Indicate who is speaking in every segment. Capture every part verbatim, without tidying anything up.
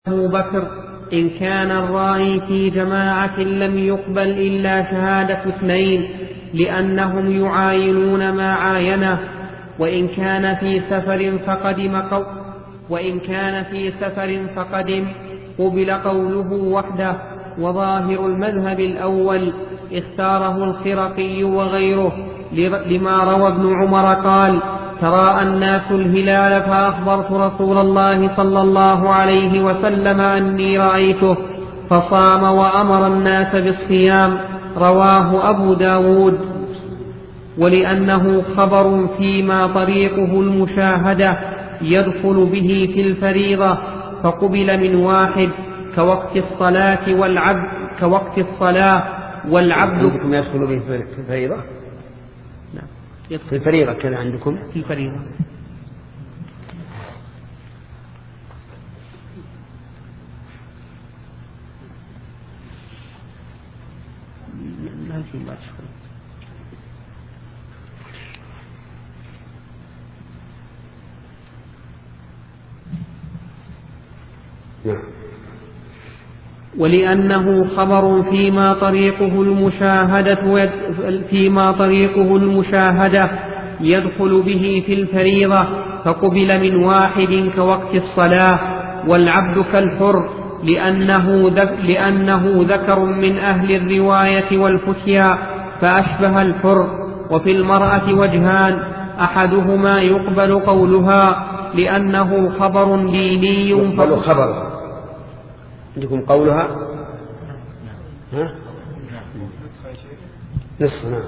Speaker 1: أبو بكر إن كان الرائي في جماعة لم يقبل إلا شهادة اثنين لأنهم يعاينون ما عاينه، وإن كان في سفر فقدم قو وإن كان في سفر فقدم قبل قوله وحده. وظاهر المذهب الأول اختاره الخرقي وغيره لما روى ابن عمر قال: تراءى الناس الهلال فأخبرت رسول الله صلى الله عليه وسلم أني رأيته فصام وأمر الناس بالصيام. رواه أبو داود. ولأنه خبر فيما طريقه المشاهدة يدخل به في الفريضة فقبل من واحد كوقت الصلاة والعبد كوقت الصلاة والعبد
Speaker 2: عندكم يدخل به في الفريضة؟ نعم في الفريضة كذا عندكم
Speaker 1: في الفريضة. لا في
Speaker 2: نعم.
Speaker 1: ولأنه خبر فيما طريقه المشاهدة فيما طريقه المشاهدة يدخل به في الفريضة فقبل من واحد كوقت الصلاة والعبد كالحر لأنه, ذك لأنه ذكر من أهل الرواية والفتيا فأشبه الحر. وفي المرأة وجهان: أحدهما يقبل قولها لأنه خبر ديني
Speaker 2: يقبل خبر عندكم قولها ها؟ نصف. نعم.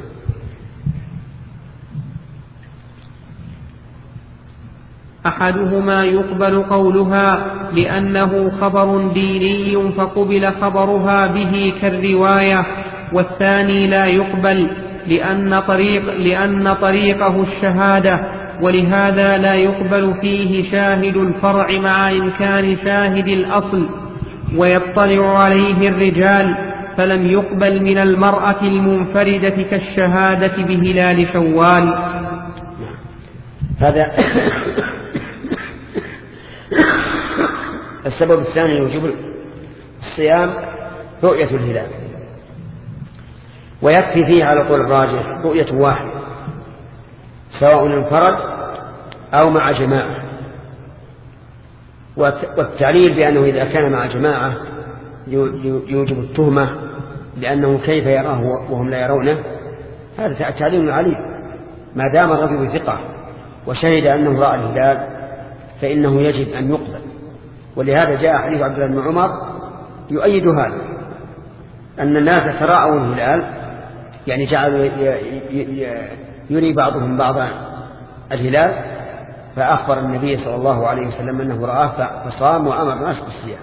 Speaker 1: أحدهما يقبل قولها لأنه خبر ديني فقبل خبرها به كالرواية، والثاني لا يقبل لأن, طريق لأن طريقه الشهادة، ولهذا لا يقبل فيه شاهد الفرع مع إمكان شاهد الأصل ويطلع عليه الرجال، فلم يقبل من المرأة المنفردة كالشهادة بهلال شوال.
Speaker 2: هذا السبب الثاني يوجب الصيام رؤية الهلال، ويكفي فيه على قول الراجح رؤية واحد سواء انفرد أو مع جماعة. والتعليل بأنه إذا كان مع جماعة يوجب التهمة لأنه كيف يراه وهم لا يرونه، هذا تعليل عليل. ما دام الرجل ثقة وشهد أنه رأى الهلال فإنه يجب أن يقبل. ولهذا جاء حديث عبد الله بن عمر يؤيد هذا، أن الناس تراءوا الهلال، يعني جعلوا يري بعضهم بعضا الهلال، فأخبر النبي صلى الله عليه وسلم أنه رآه فصام وأمر الناس بالصيام.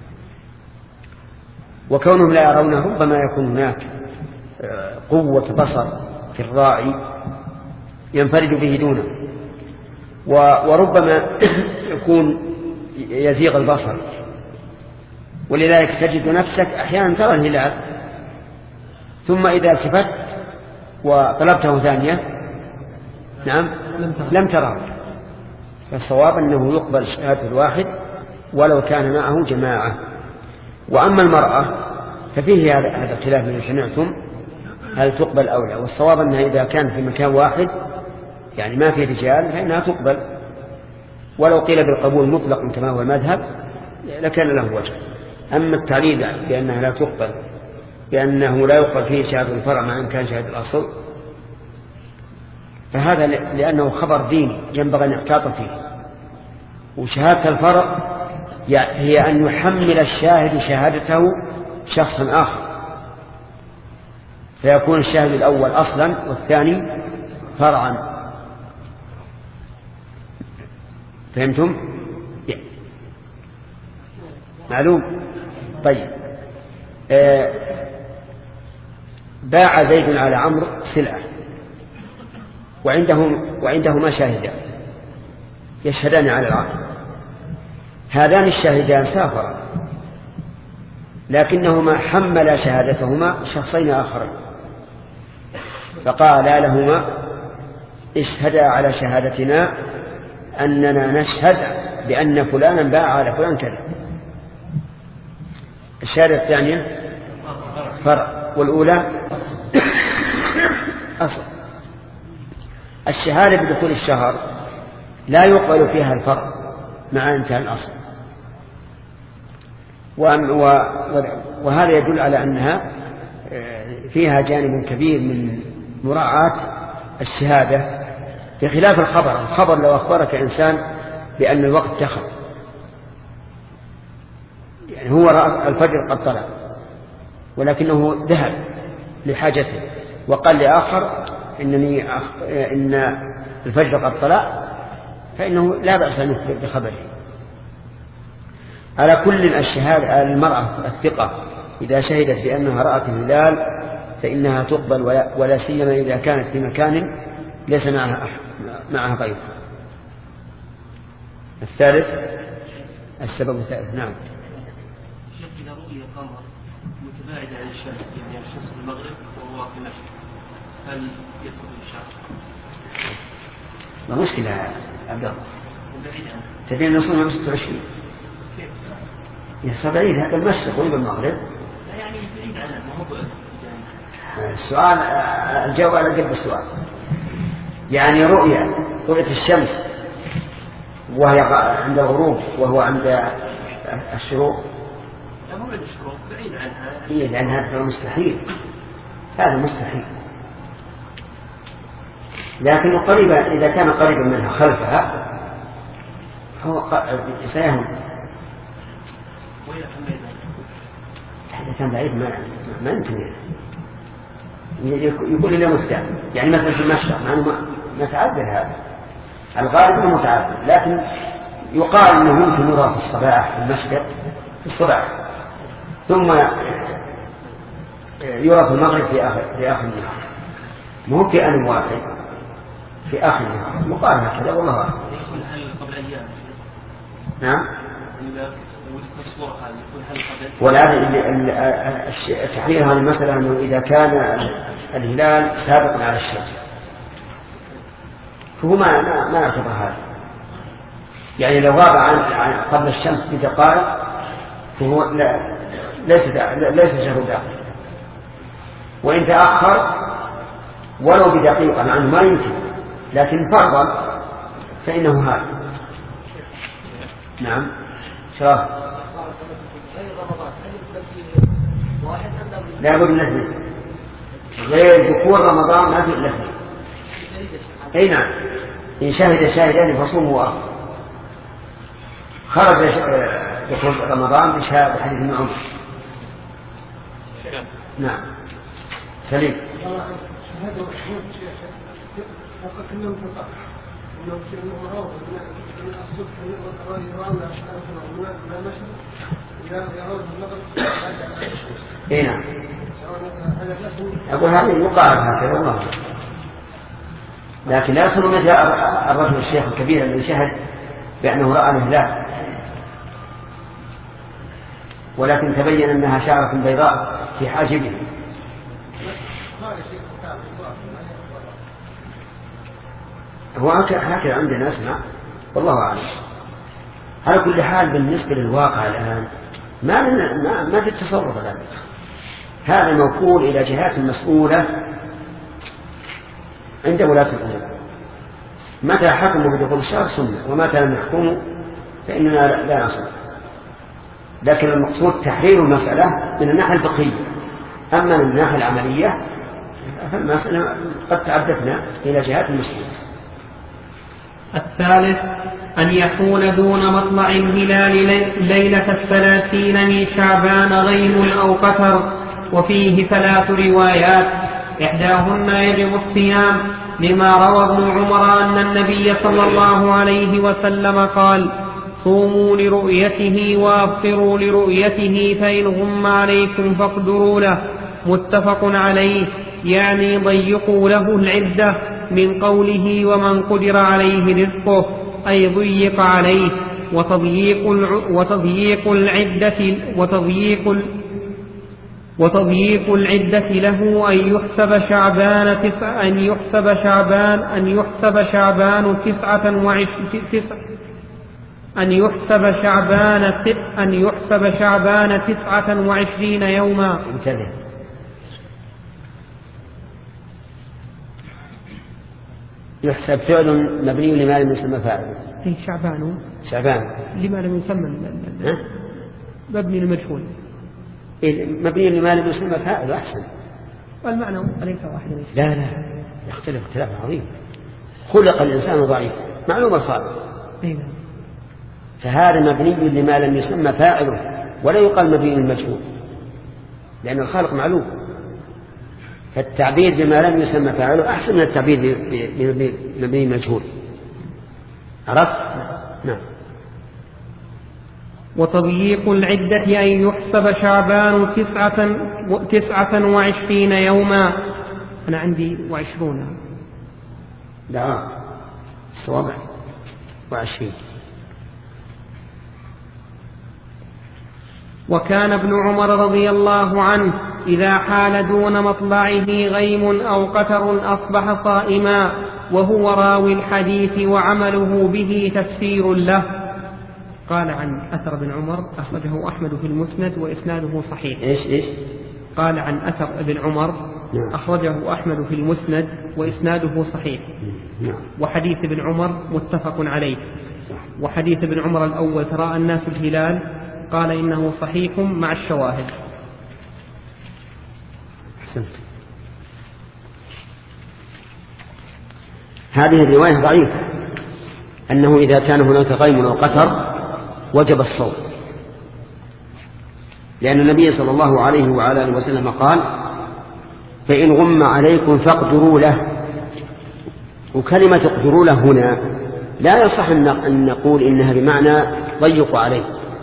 Speaker 2: وكونهم لا يرونه ربما يكون هناك قوة بصر في الراعي ينفرد به دونه، وربما يكون يزيغ البصر، ولذلك تجد نفسك أحيانا ترى الهلال ثم إذا التفت وطلبته ثانية نعم لم تراه. فالصواب أنه يقبل شهادة الواحد ولو كان معه جماعة. وأما المرأة ففيه هذا الخلاف الذي سمعتم هل تقبل أو لا، والصواب أنها إذا كان في مكان واحد يعني ما في رجال فإنها تقبل، ولو قيل بالقبول مطلق كما هو المذهب لكان له وجه. أما التعليل بأنها لا تقبل بأنه لا يقبل فيه شهادة الفرع مع إمكان شهادة الأصل، فهذا لأنه خبر ديني ينبغي أن يحتاط فيه. وشهادة الفرع هي أن يحمل الشاهد شهادته شخصا آخر، فيكون الشاهد الأول أصلا والثاني فرعا. فهمتم؟ معلوم؟ طيب. آه باع زيد على عمرو سلعة وعندهم وعندهما شاهدان يشهدان على العقد. هذان الشاهدان سافرا لكنهما حملا شهادتهما شخصين آخرين، فقال لهما: اشهدا على شهادتنا أننا نشهد بأن فلانا باع على فلان كذا. الشهادة الثانية فرع، والأولى أصل. الشهادة بدخول الشهر لا يقبل فيها الفرع مع انتهاء الأصل، وهذا يدل على أنها فيها جانب كبير من مراعاة الشهادة، بخلاف الخبر. الخبر لو أخبرك إنسان بأن الوقت دخل، يعني هو رأى الفجر قد طلع ولكنه ذهب لحاجته وقال لآخر إنني أخ... إن الفجر قد طلع، فإنه لا بأس أن يخبر بخبره. على كل الشهادة المرأة الثقة إذا شهدت بأنها رأت الهلال فإنها تقبل، ولا سيما إذا كانت في مكان ليس معها معها غيره. الثالث السبب الثالث. نعم.
Speaker 3: شيخ، إذا رؤي القمر متباعد عن الشمس، يعني الشمس في المغرب وهو في المشرق، هل يدخل الشهر؟
Speaker 2: ما مشكلة يا عبد الله، تبين نصوم ستة وعشرين يا بعيد، هذا المشرق ويبقى المغرب.
Speaker 3: لا يعني بعيد عنه، ما هو
Speaker 2: السؤال الجواب على قلب السؤال. يعني رؤية رؤية الشمس وهي عند الغروب وهو عند الشروق،
Speaker 3: لا مو عند الشروق، بعيد عنها.
Speaker 2: إيه، لأن هذا مستحيل، هذا مستحيل. لكن قريبا إذا كان قريبا منها خلفها هو سيهم. إذا كان بعيد ما ما يمكن يقول لي مفتاح، يعني مثلا في المشرق ما نتعذر هذا، الغالب انه متعذر، لكن يقال انه يمكن يرى في الصباح في المشرق في الصباح، ثم يرى في المغرب في اخر في اخر النهار، مو في ان واحد في اخر النهار، يقال هكذا والله اعلم. نعم. والآن تحرير هذه المسألة أنه إذا كان الهلال سابقا على الشمس فهو ما ما يعتبر هذا، يعني لو غاب عن قبل الشمس بدقائق فهو لا ليس ليس شهر داخل، وإن تأخر ولو بدقيقة عنه ما يمكن، لكن فرضا فإنه هذا. نعم. شاف لا بد من غير دخول رمضان ما في إلا اثنين. أي نعم، إن شهد شاهدان فصوموا أفضل. خرج دخول رمضان بشهادة حديث ابن عمر. نعم. سليم. اي نعم. أقول هذا يقارب هكذا والله، لكن لا يصل مثل الرجل الشيخ الكبير الذي شهد بأنه رأى الهلال ولكن تبين أنها شعرة بيضاء في حاجبه. هو هكذا عندنا اسمع والله أعلم. على كل حال بالنسبة للواقع الآن ما ما ما في التصرف ذلك، هذا موكول إلى جهات مسؤولة عند ولاة الأمور. متى حكموا بدخول الشهر سنة، ومتى لم يحكموا فإننا لا نصل. لكن المقصود تحرير المسألة من الناحية الفقهية، أما من الناحية العملية فالمسألة قد تعدتنا إلى جهات مسؤولة.
Speaker 1: الثالث أن يكون دون مطلع الهلال ليلة الثلاثين من شعبان غيم أو قتر، وفيه ثلاث روايات، إحداهن يجب الصيام لما روى ابن عمر أن النبي صلى الله عليه وسلم قال: صوموا لرؤيته وأفطروا لرؤيته، فإن غم عليكم فاقدروا له. متفق عليه، يعني ضيقوا له العدة، من قوله ومن قدر عليه رزقه أي ضيق عليه. وتضييق وتضييق العدة وتضييق وتضييق العدة له أن يحسب شعبان تسع أن يحسب شعبان أن يحسب شعبان تسعة وعشرين أن يحسب شعبان أن يحسب شعبان تسعة وعشرين يوما.
Speaker 2: انتبه، يحسب فعل مبني لما لم يسمى فاعل.
Speaker 1: أي شعبان
Speaker 2: شعبان
Speaker 1: لما لم يسمى مبني للمجهول.
Speaker 2: مبني لما لم يسمى فاعل أحسن.
Speaker 1: والمعنى أليس واحدا؟
Speaker 2: لا لا يختلف اختلاف عظيم. خلق الإنسان ضعيف معلوم الخالق، فهذا مبني لما لم يسمى فاعله ولا يقال مبني للمجهول، لأن الخالق معلوم. فالتعبير بما لم يسمى فاعله أحسن من التعبير بمبني المجهول. عرفت؟ نعم.
Speaker 1: وتضييق العدة أن يحسب شعبان تسعة, تسعة وعشرين يوما. أنا عندي وعشرون.
Speaker 2: لا الصواب وعشرين.
Speaker 1: وكان ابن عمر رضي الله عنه إذا حال دون مطلعه غيم أو قتر أصبح صائما، وهو راوي الحديث وعمله به تفسير له. قال عن أثر ابن عمر أخرجه أحمد في المسند وإسناده صحيح.
Speaker 2: إيش إيش؟
Speaker 1: قال عن أثر ابن عمر أخرجه أحمد في المسند وإسناده صحيح. وحديث ابن عمر متفق عليه. وحديث ابن عمر الأول تراءى الناس الهلال قال إنه صحيح مع الشواهد.
Speaker 2: أحسنت. هذه الرواية ضعيفة، أنه إذا كان هناك غيم أو قتر وجب الصوم، لأن النبي صلى الله عليه وعلى آله وسلم قال: فإن غم عليكم فاقدروا له. وكلمة اقدروا له هنا لا يصح أن نقول إنها بمعنى ضيقوا عليه.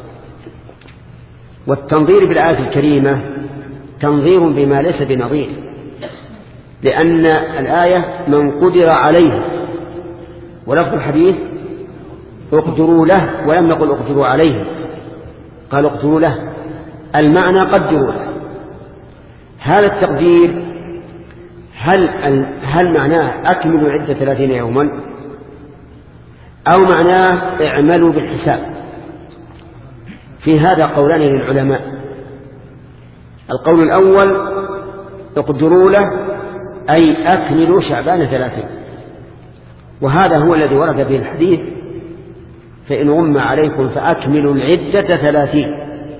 Speaker 2: والتنظير بالآية الكريمة تنظير بما ليس بنظير، لأن الآية من قدر عليه، ولفظ الحديث اقدروا له ولم نقل اقدروا عليه، قال اقدروا له، المعنى قدروا له. هذا التقدير هل, هل معناه أكملوا عدة ثلاثين يوما، أو معناه اعملوا بالحساب؟ في هذا قولان للعلماء. القول الأول اقدروا له أي أكملوا شعبان ثلاثين، وهذا هو الذي ورد به الحديث: فإن غم عليكم فأكملوا العدة ثلاثين.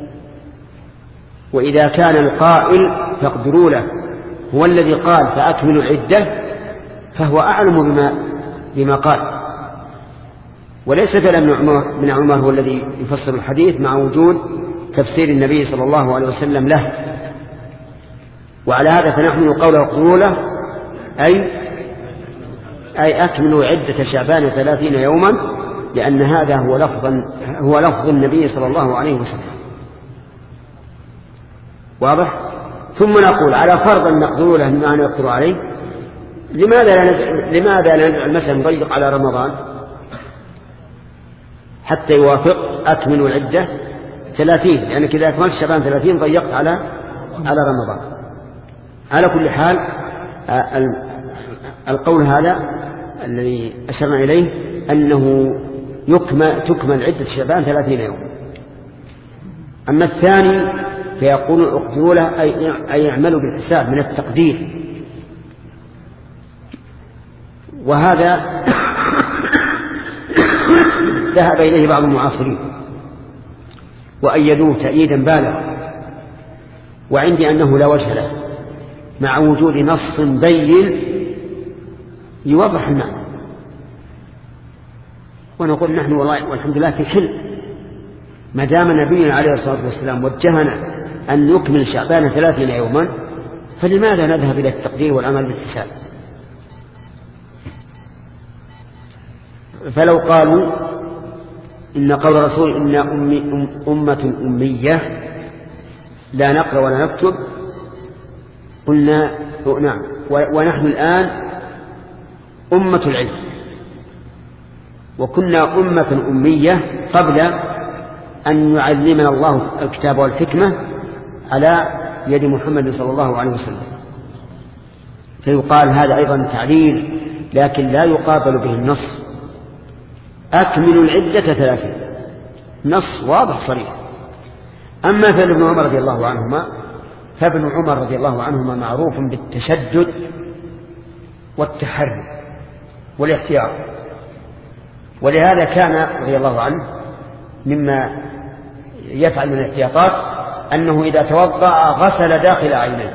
Speaker 2: وإذا كان القائل فاقدروا له هو الذي قال فأكملوا العدة، فهو أعلم بما, بما قال، وليس كلام ابن عمر هو الذي يفسر الحديث مع وجود تفسير النبي صلى الله عليه وسلم له. وعلى هذا فنحن قوله اقدروا له أي, أي أكملوا عدة شعبان ثلاثين يوما، لأن هذا هو لفظ, هو لفظ النبي صلى الله عليه وسلم. واضح؟ ثم نقول على فرض أن نقدروا له بما نقدر عليه، لماذا لا نجعل, لماذا لا نجعل مثلا نضيق على رمضان حتى يوافق أكملوا العدة ثلاثين، لأنك يعني إذا أكملت شعبان ثلاثين ضيقت على على رمضان. على كل حال القول هذا الذي أشرنا إليه أنه يكمل تكمل عدة شعبان ثلاثين يوم. أما الثاني فيقول اقدروا له أي يعملوا بالحساب من التقدير، وهذا ذهب إليه بعض المعاصرين وأيدوه تأييدا بالغا، وعندي أنه لا وجه له مع وجود نص بين يوضح المعنى. ونقول نحن والله والحمد لله في حل، ما دام نبينا عليه الصلاة والسلام وجهنا أن نكمل شعبان ثلاثين يوما، فلماذا نذهب إلى التقدير والعمل بالحساب؟ فلو قالوا إن قول رسول إن أمي أمة أمية لا نقرأ ولا نكتب، قلنا نعم، ونحن الآن أمة العلم، وكنا أمة أمية قبل أن يعلمنا الله الكتاب والحكمة على يد محمد صلى الله عليه وسلم. فيقال هذا أيضا تعليل، لكن لا يقابل به النص: أكملوا العدة ثلاثين. نص واضح صريح. أما فعل ابن عمر رضي الله عنهما فابن عمر رضي الله عنهما معروف بالتشدد والتحري والاحتياط، ولهذا كان رضي الله عنه مما يفعل من الاحتياطات أنه إذا توضأ غسل داخل عينيه،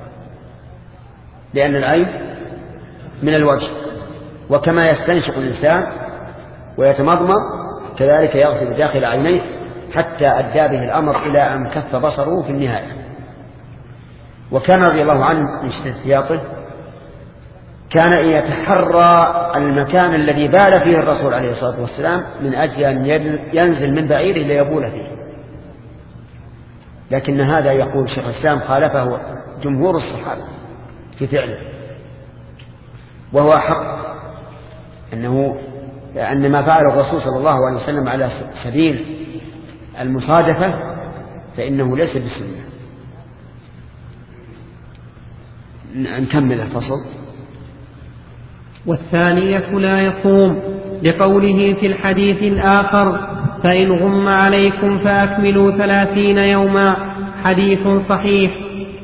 Speaker 2: لأن العين من الوجه، وكما يستنشق الإنسان ويتمضمض كذلك يغسل داخل عينيه حتى أدى به الأمر إلى أن كف بصره في النهاية. وكان رضي الله عنه من شدة احتياطه كان يتحرى المكان الذي بال فيه الرسول عليه الصلاة والسلام من أجل أن ينزل من بعيره ليبول فيه. لكن هذا يقول شيخ الإسلام خالفه جمهور الصحابة في فعله، وهو حق أنه أن ما فعل الرسول صلى الله عليه وسلم على سبيل المصادفة فإنه ليس بسنة. نكمل الفصل.
Speaker 1: والثانية لا يصوم لقوله في الحديث الآخر فإن غم عليكم فأكملوا ثلاثين يوما، حديث صحيح.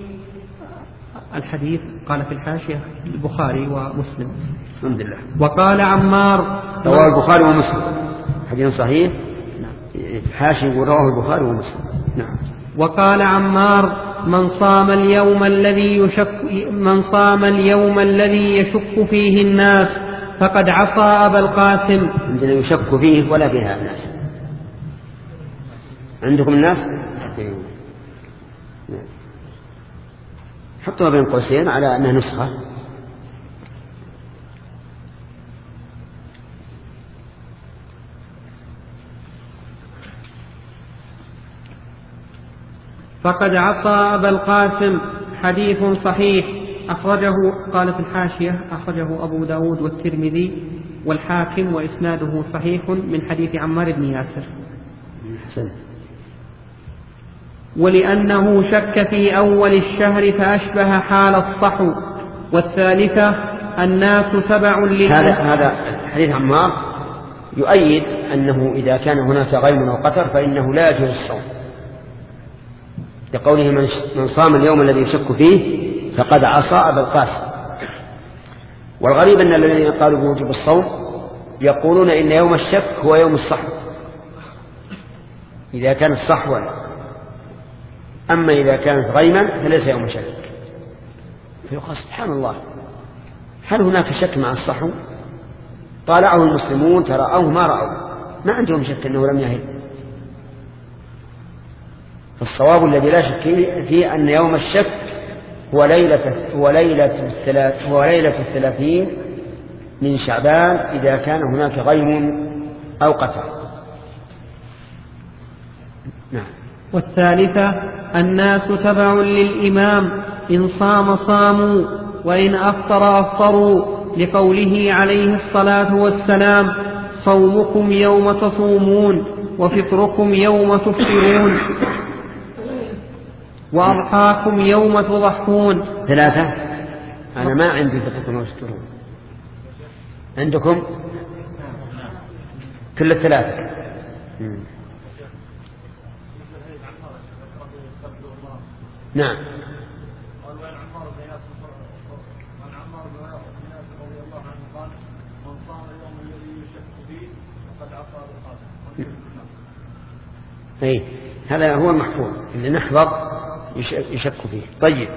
Speaker 1: الحديث قال في الحاشية البخاري ومسلم.
Speaker 2: الحمد لله.
Speaker 1: وقال عمار
Speaker 2: رواه البخاري ومسلم، حديث صحيح. حاشية رواه البخاري ومسلم. نعم.
Speaker 1: وقال عمار من صام اليوم الذي يشك من صام اليوم الذي يشك فيه الناس فقد عصى أبا القاسم.
Speaker 2: عندنا يشك فيه ولا بها الناس. عندكم الناس حطوها بين قوسين على أنها نسخة.
Speaker 1: فقد عصى أبا القاسم، حديث صحيح. أخرجه قال في الحاشية أخرجه أبو داود والترمذي والحاكم وإسناده صحيح من حديث عمار بن ياسر.
Speaker 2: حسن.
Speaker 1: ولأنه شك في أول الشهر فأشبه حال الصحو. والثالثة الناس تبع لله.
Speaker 2: هذا هذا حديث عمار يؤيد أنه إذا كان هناك غيم أو قتر فإنه لا يجوز الصوم، لقوله من صام اليوم الذي يشك فيه فقد عصى أبا القاسم. والغريب أن الذين قالوا بوجوب الصوم يقولون إن يوم الشك هو يوم الصحو إذا كانت صحوا، أما إذا كانت غيما فليس يوم شك. فيقال سبحان الله، هل هناك شك مع الصحو؟ طالعه المسلمون ترأوه ما رأوا، ما عندهم شك أنه لم يهل. فالصواب الذي لا شك فيه أن يوم الشك هو ليلة هو ليلة الثلاث هو ليلة الثلاثين من شعبان إذا كان هناك غيم أو قتر. نعم.
Speaker 1: والثالثة الناس تبع للإمام، إن صام صاموا وإن أفطر أفطروا، لقوله عليه الصلاة والسلام صومكم يوم تصومون وفطركم يوم تفطرون وأضحاكم يوم تضحون.
Speaker 2: ثلاثة. أنا ما عندي فطركم يوم تفطرون، عندكم كل الثلاثة. نعم. أي هذا هو المحفوظ اللي نحفظ يشك فيه. طيب،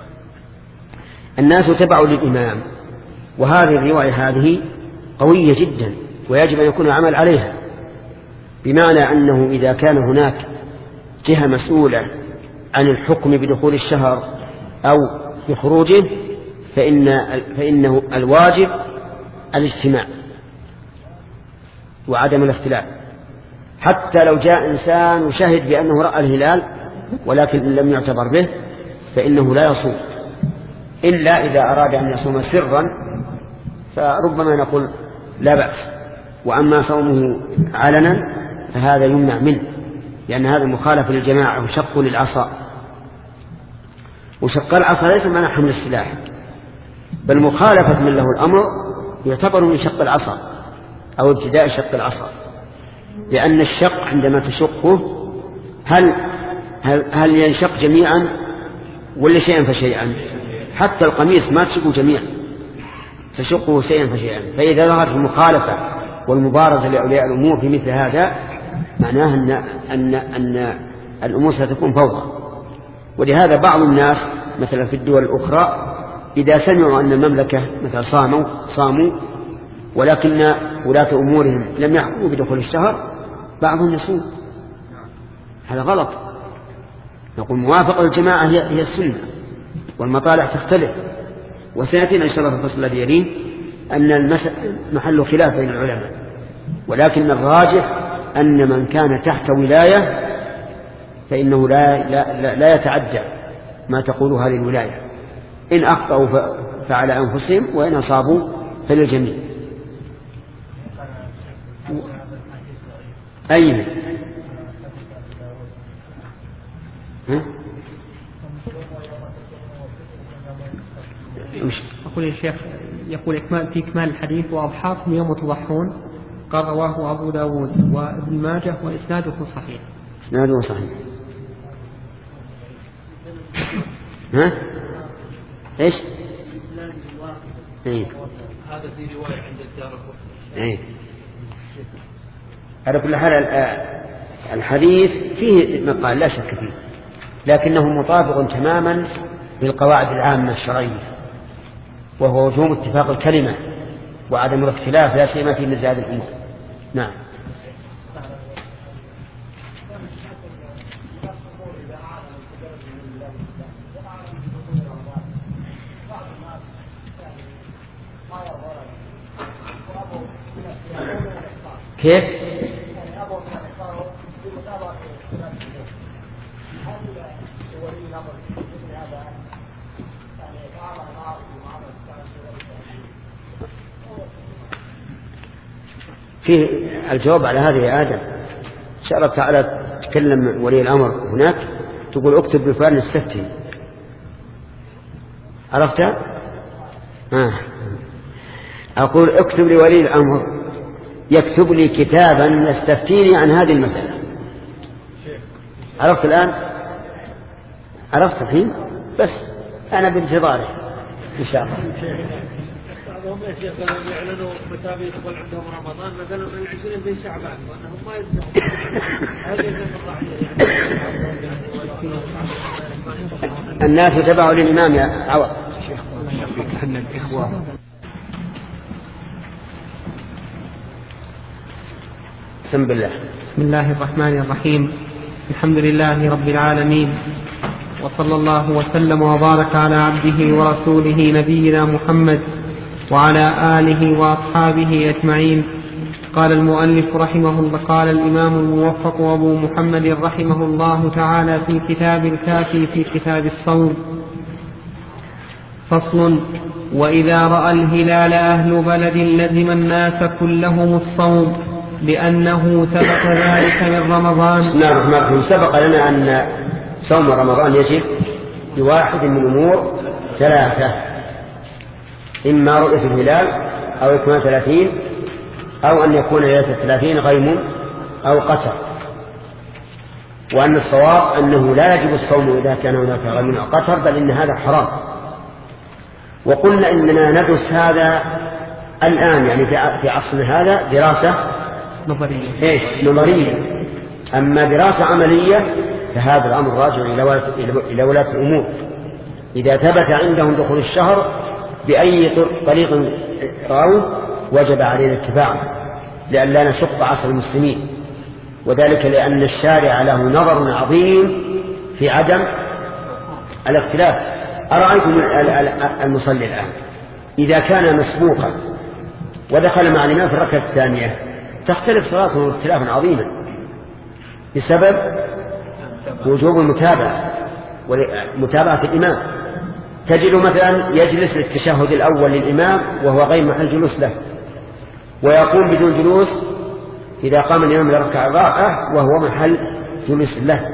Speaker 2: الناس تبع للإمام، وهذه الرواية هذه قوية جدا ويجب أن يكون العمل عليها، بمعنى أنه إذا كان هناك جهة مسؤولة عن الحكم بدخول الشهر أو بخروجه فإن فإنه الواجب الاجتماع وعدم الاختلاف، حتى لو جاء إنسان وشهد بأنه رأى الهلال ولكن لم يعتبر به فإنه لا يصوم، إلا إذا أراد أن يصوم سرا فربما نقول لا بأس. وأما صومه علنا فهذا يمنع منه، لأن هذا مخالف للجماعة وشق للعصا. وشق العصا ليس معنى حمل السلاح، بل مخالفة من له الأمر يعتبر من شق العصا أو ابتداء شق العصا. لأن الشق عندما تشقه هل, هل, هل ينشق جميعا ولا شيئا فشيئا؟ حتى القميص ما تشقه جميعا، تشقه شيئا فشيئا. فإذا ظهرت المخالفة والمبارزة لأولياء الأمور في مثل هذا معناه أن, أن, أن الأمور ستكون فوضى. ولهذا بعض الناس مثلا في الدول الأخرى إذا سمعوا أن المملكة مثلا صاموا صاموا ولكن ولاة أمورهم لم يحكموا بدخول الشهر بعضهم يصوم. هذا غلط. نقول موافقة الجماعة هي, هي السنة، والمطالع تختلف. وسيأتينا إن شاء الله في الفصل الذي يليه أن محل خلاف بين العلماء، ولكن الراجح أن من كان تحت ولاية فإنه لا, لا, لا, لا يتعدى ما تقول هذه الولاية. إن أخطأوا فعلى أنفسهم، وإن أصابوا فللجميع. أين ها؟
Speaker 1: أقول يا شيخ، يقول إكمال في إكمال الحديث وأضحاكم يوم تضحون، قال رواه أبو داود وابن ماجه وإسناده صحيح.
Speaker 2: إسناده صحيح. ها؟ إيش؟ إيه؟
Speaker 3: هذا في رواية عند الدارقطني.
Speaker 2: إيه؟ على كل حال الحديث فيه مقال لا شك فيه، لكنه مطابق تماما للقواعد العامة الشرعية، وهو وجوب اتفاق الكلمة وعدم الاختلاف لا سيما في مثل هذه الأمور. نعم. كيف؟ في الجواب على هذه يا آدم إن شاء الله تعالى تكلم ولي الأمر هناك، تقول اكتب بفلان السفتي، عرفت؟ آه. أقول اكتب لولي الأمر يكتب لي كتابا يستفتيني عن هذه المسألة. عرفت الآن؟ عرفت الحين؟ بس أنا بانتظاره إن شاء الله.
Speaker 3: بعضهم يا شيخ كانوا يعلنوا متى بيدخل عندهم رمضان مثلا من عشرين في شعبان وأنهم ما يدخلون.
Speaker 2: الناس تبعوا للإمام يا عوض.
Speaker 1: احنا الإخوة.
Speaker 2: بسم الله.
Speaker 1: بسم الله الرحمن الرحيم. الحمد لله رب العالمين، وصلى الله وسلم وبارك على عبده ورسوله نبينا محمد وعلى آله وأصحابه أجمعين. قال المؤلف رحمه الله، قال الإمام الموفق أبو محمد رحمه الله تعالى في كتاب الكافي في كتاب الصوم: فصل: وإذا رأى الهلال أهل بلد لزم الناس كلهم الصوم لأنه ثبت ذلك من رمضان.
Speaker 2: بسم الله الرحمن الرحيم. سبق لنا أن صوم رمضان يجب بواحد من أمور ثلاثة: إما رؤية الهلال أو إكمال ثلاثين، أو أن يكون ليلة الثلاثين غيم أو قتر. وأن الصواب أنه لا يجب الصوم إذا كان هناك غيم أو قتر، بل إن هذا حرام. وقلنا إننا ندرس هذا الآن، يعني في عصرنا هذا دراسة
Speaker 1: نظرية.
Speaker 2: إيش؟ نظرية. أما دراسة عملية فهذا الأمر راجع إلى ولاة الأمور. إذا ثبت عندهم دخول الشهر بأي طريق رأوه وجب علينا اتباعه لئلا نشق عصر المسلمين، وذلك لأن الشارع له نظر عظيم في عدم الاختلاف. أرأيتم المصلي الآن إذا كان مسبوقا ودخل مع الإمام في الركعة الثانية تختلف صلاته اختلافا عظيما بسبب وجوب المتابعة ومتابعة الإمام. تجد مثلا يجلس للتشهد الأول للإمام وهو غير محل جلوس له، ويقوم بدون جلوس إذا قام الإمام لركع الرابعة وهو محل جلوس له.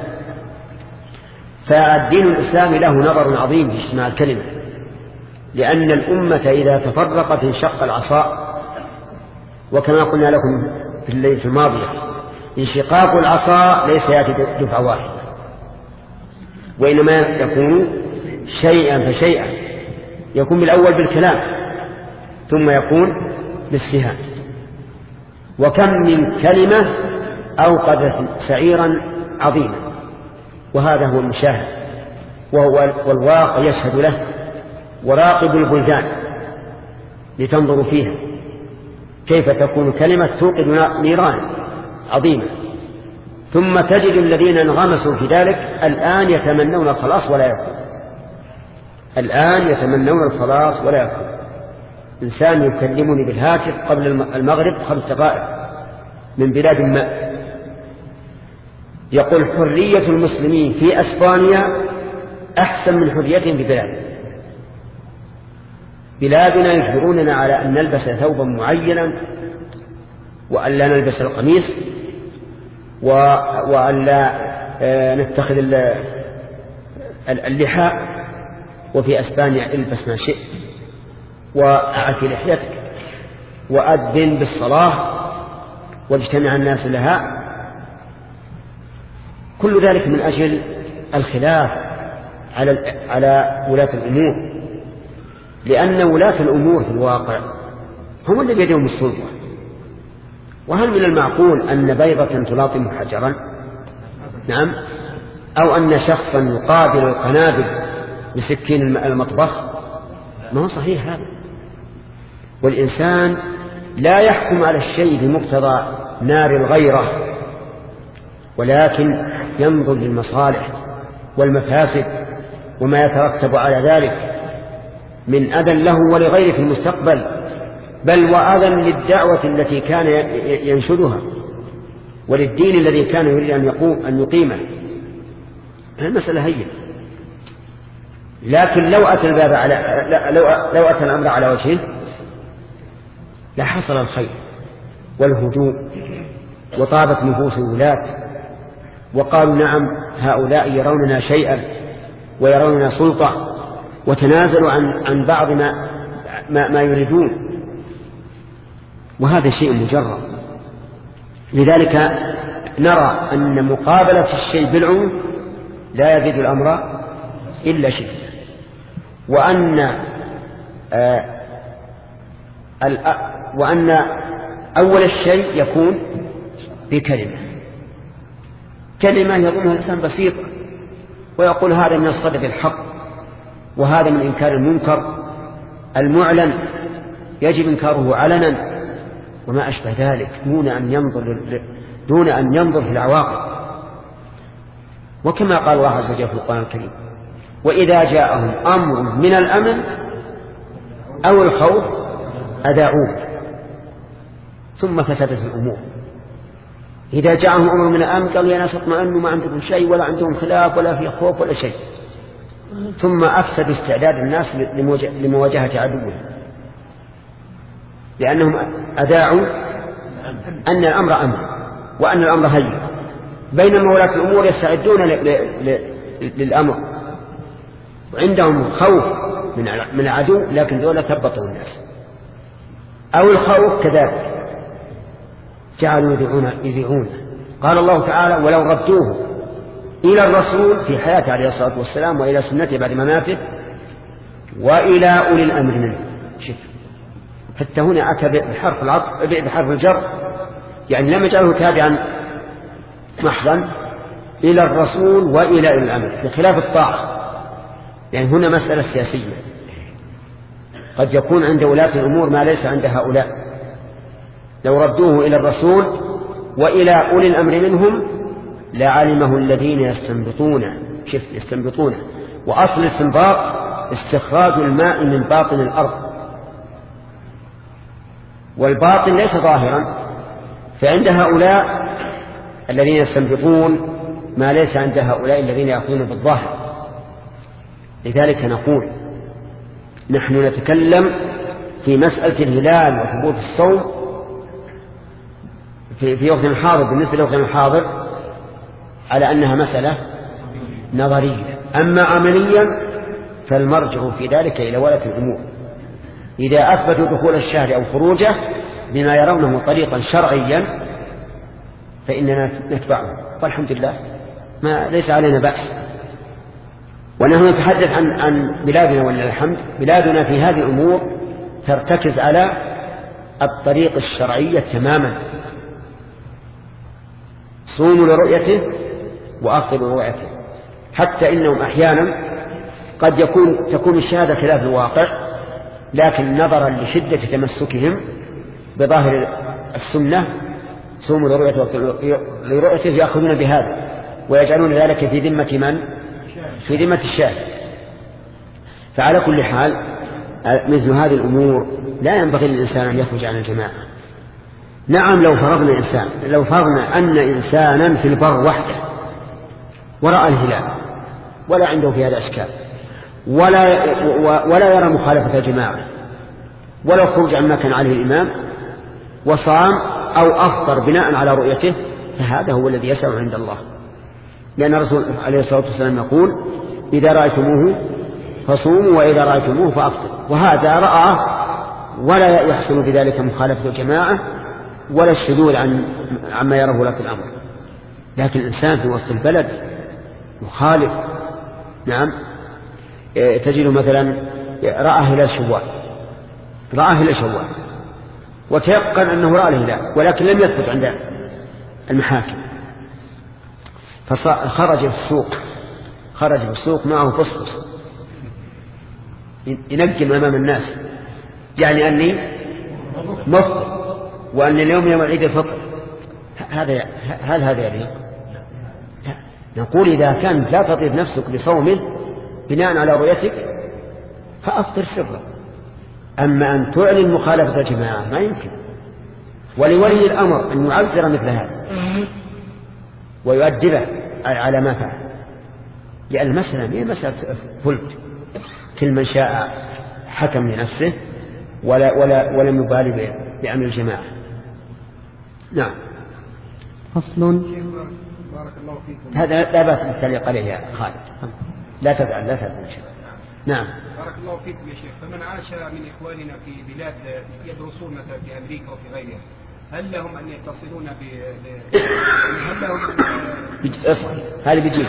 Speaker 2: فالدين الإسلامي له نظر عظيم في اجتماع الكلمة، لأن الأمة إذا تفرقت انشق العصاء. وكما قلنا لكم في الليلة الماضية انشقاق العصا ليس يأتي دفعة واحدة، وإنما يكون شيئا فشيئا، يكون بالأول بالكلام ثم يكون بالسهام. وكم من كلمة أوقدت سعيرا عظيما، وهذا هو المشاهد وهو والواقع يشهد له، وراقب البلدان لتنظروا فيها كيف تكون كلمة توقد نيران عظيمة، ثم تجد الذين انغمسوا في ذلك الآن يتمنون الخلاص ولا يكون، الآن يتمنون الخلاص ولا يكون. إنسان يكلمني بالهاتف قبل المغرب خمس دقائق من بلاد ما، يقول حرية المسلمين في أسبانيا أحسن من حريتهم في بلاد بلادنا، يجبروننا على أن نلبس ثوبا معينا وأن لا نلبس القميص وأن لا نتخذ اللحى، وفي أسبانيا البس ما شئت وأعف لحيتك وأذن بالصلاة واجتمع الناس لها، كل ذلك من أجل الخلاف على على ولاة الأمور، لأن ولاة الأمور في الواقع هم اللي بيدهم السلطة. وهل من المعقول أن بيضة تلاطم حجرا؟ نعم. أو أن شخصا يقابل القنابل بسكين المطبخ؟ ما هو صحيح هذا. والإنسان لا يحكم على الشيء بمقتضى نار الغيرة، ولكن ينظر للمصالح والمفاسد وما يترتب على ذلك من أذى له ولغيره في المستقبل، بل وأذى للدعوة التي كان ينشدها وللدين الذي كان يريد أن يقوم أن يقيمه. المسألة هي، لكن لو أتى الباب على لو لو أتى الأمر على وجهه لحصل الخير والهدوء وطابت نفوس الولاة، وقالوا نعم هؤلاء يروننا شيئا ويروننا سلطة، وتنازلوا عن عن بعض ما ما, ما يريدون، وهذا شيء مجرد. لذلك نرى أن مقابلة الشيء بالعنف لا يزيد الأمر إلا شيء، وأن آه وأن أول الشيء يكون بكلمة، كلمة يظنها الإنسان بسيطة ويقول هذا من الصدق الحق وهذا من إنكار المنكر المعلن يجب إنكاره علنا وما أشبه ذلك، دون أن ينظر دون أن ينظر في العواقب. وكما قال الله عز وجل في القرآن الكريم: وإذا جاءهم أمر من الأمن أو الخوف أذاعوه ثم فسدت الأمور. إذا جاءهم أمر من الأمن قالوا يا ناس اطمئنوا ما عندكم شيء ولا عندهم خلاف ولا في خوف ولا شيء، ثم أفسدوا استعداد الناس لمواجهة عدوهم، لأنهم أذاعوا أن الأمر أمر وأن الأمر هين، بينما ولاة الأمور يستعدون للأمر وعندهم خوف من العدو، لكن دولة ثبطوا الناس. أو الخوف كذلك جعلوا يذيعون يذيعون. قال الله تعالى: ولو ردوه إلى الرسول في حياته عليه الصلاة والسلام وإلى سنته بعد مماته وإلى أولي الأمر منه. شوف حتى هنا أتى بحرف العطف بحرف الجر، يعني لم يجعله تابعا محضا إلى الرسول وإلى أولي الأمر، بخلاف الطاعة. يعني هنا مسألة سياسية، قد يكون عند ولاة الأمور ما ليس عند هؤلاء. لو ردوه إلى الرسول وإلى أولي الأمر منهم لعلمه الذين يستنبطونه. شوف يستنبطونه، وأصل الاستنباط استخراج الماء من باطن الأرض، والباطن ليس ظاهرا، فعند هؤلاء الذين يستنبطون ما ليس عند هؤلاء الذين يأخذون بالظاهر. لذلك نقول نحن نتكلم في مسألة الهلال وثبوت الصوم في في وقتنا الحاضر بالنسبة لوقتنا الحاضر على أنها مسألة نظرية، أما عمليا فالمرجع في ذلك إلى ولاة الأمور. إذا أثبتوا دخول الشهر أو خروجه بما يرونه طريقا شرعيا فإننا نتبعه، والحمد لله ما ليس علينا بأس. ونحن نتحدث عن عن بلادنا ولله الحمد، بلادنا في هذه الأمور ترتكز على الطريق الشرعية تماما، صوموا لرؤيته وأفطروا لرؤيته، حتى إنهم أحيانا قد يكون تكون الشهادة خلاف الواقع، لكن نظرا لشدة تمسكهم بظاهر السنة صوموا لرؤيته يأخذون بهذا ويجعلون ذلك في ذمة من؟ في ذمة الشاهد. فعلى كل حال مثل هذه الأمور لا ينبغي للإنسان أن يخرج عن الجماعة. نعم لو فرضنا إنسان لو فرضنا أن إنسانا في البر وحده ورأى الهلال ولا عنده في هذا أشكال ولا, ولا يرى مخالفة الجماعة ولا خروج عما كان عليه الإمام وصام أو أفطر بناء على رؤيته، فهذا هو الذي يسع عند الله، لأن الرسول عليه الصلاة والسلام يقول إذا رأيتموه فصوموا وإذا رأيتموه فأفطروا. وهذا رأى ولا يحصل بذلك مخالفة الجماعة ولا الشذوذ عن عما يراه لك الأمر. لكن الإنسان في وسط البلد مخالف، نعم تجد مثلا رأى هلال شوال رأى هلال شوال وتيقن أنه رأى الهلال ولكن لم يثبت عند المحاكم، فخرج في السوق خرج في السوق معه فصفص ينقم أمام الناس، يعني أني مفطر وأن اليوم يوم عيد الفطر. هذا هل هذا يليق؟ نقول إذا كان لا تطيب نفسك بصوم بناء على رؤيتك فأفطر سرا، أما أن تعلن مخالفة الجماعة ما يمكن. ولولي الأمر أن يعذر مثل هذا ويؤدبه على ما فعل، لأن المسألة هي مسألة فلت، كل من شاء حكم لنفسه ولا ولا ولم يبالي بأمر الجماعة. نعم.
Speaker 1: فصل.
Speaker 4: بارك الله فيكم.
Speaker 2: هذا لا بأس بالتعليق عليه يا خالد، لا تزعل لا تزعل. نعم.
Speaker 4: بارك الله فيكم يا شيخ. فمن عاش من إخواننا في بلاد يدرسون مثلا في أمريكا وفي غيرها، هل لهم أن يتصلون ب هل لهم
Speaker 2: اصبر هذا بيجين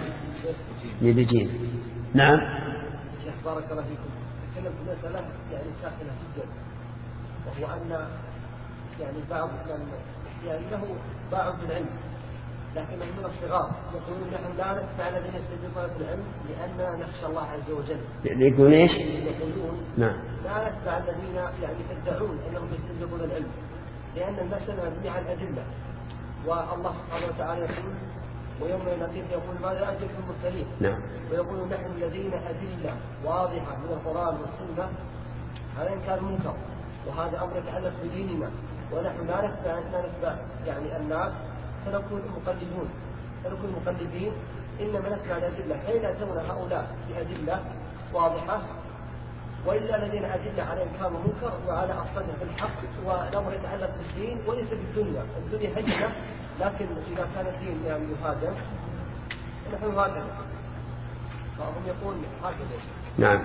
Speaker 2: بيجين نعم.
Speaker 5: شيخ بارك الله فيكم، تكلم في مسألة يعني ساخنة جدا، وهو أن يعني بعض من يعني له باع بالعلم لكنه من الصغار يقولون نحن لا نتبع الذين يستجيبون في العلم لأننا نخشى الله عز وجل.
Speaker 2: يقولون ايش؟
Speaker 5: يقولون
Speaker 2: نعم
Speaker 5: لا نتبع الذين يعني يدعون أنهم يستجيبون العلم لأن المسألة مبنية على الأدلة، والله سبحانه وتعالى يقول ويوم يناديهم يقول ماذا أجل المرسلين.
Speaker 2: نعم.
Speaker 5: ويقول نحن الذين أدلة واضحة من القرآن والسنة، هذا إن كان منكر وهذا أمر يتعلق بديننا ونحن لا نتبع لا نتبع يعني الناس فنكون مقلدون فنكون مقلدين، إنما نتبع الأدلة حين يأتون هؤلاء بأدلة واضحة، وإلا الذين أدلة عليهم كانوا منكر وعلى أصلنا في الحق، والأمر يتعلق بالدين وليس بالدنيا. الدنيا هينة لكن إذا كان الدين يعني يهاجم نحن هكذا. بعضهم يقول هكذا.
Speaker 2: نعم.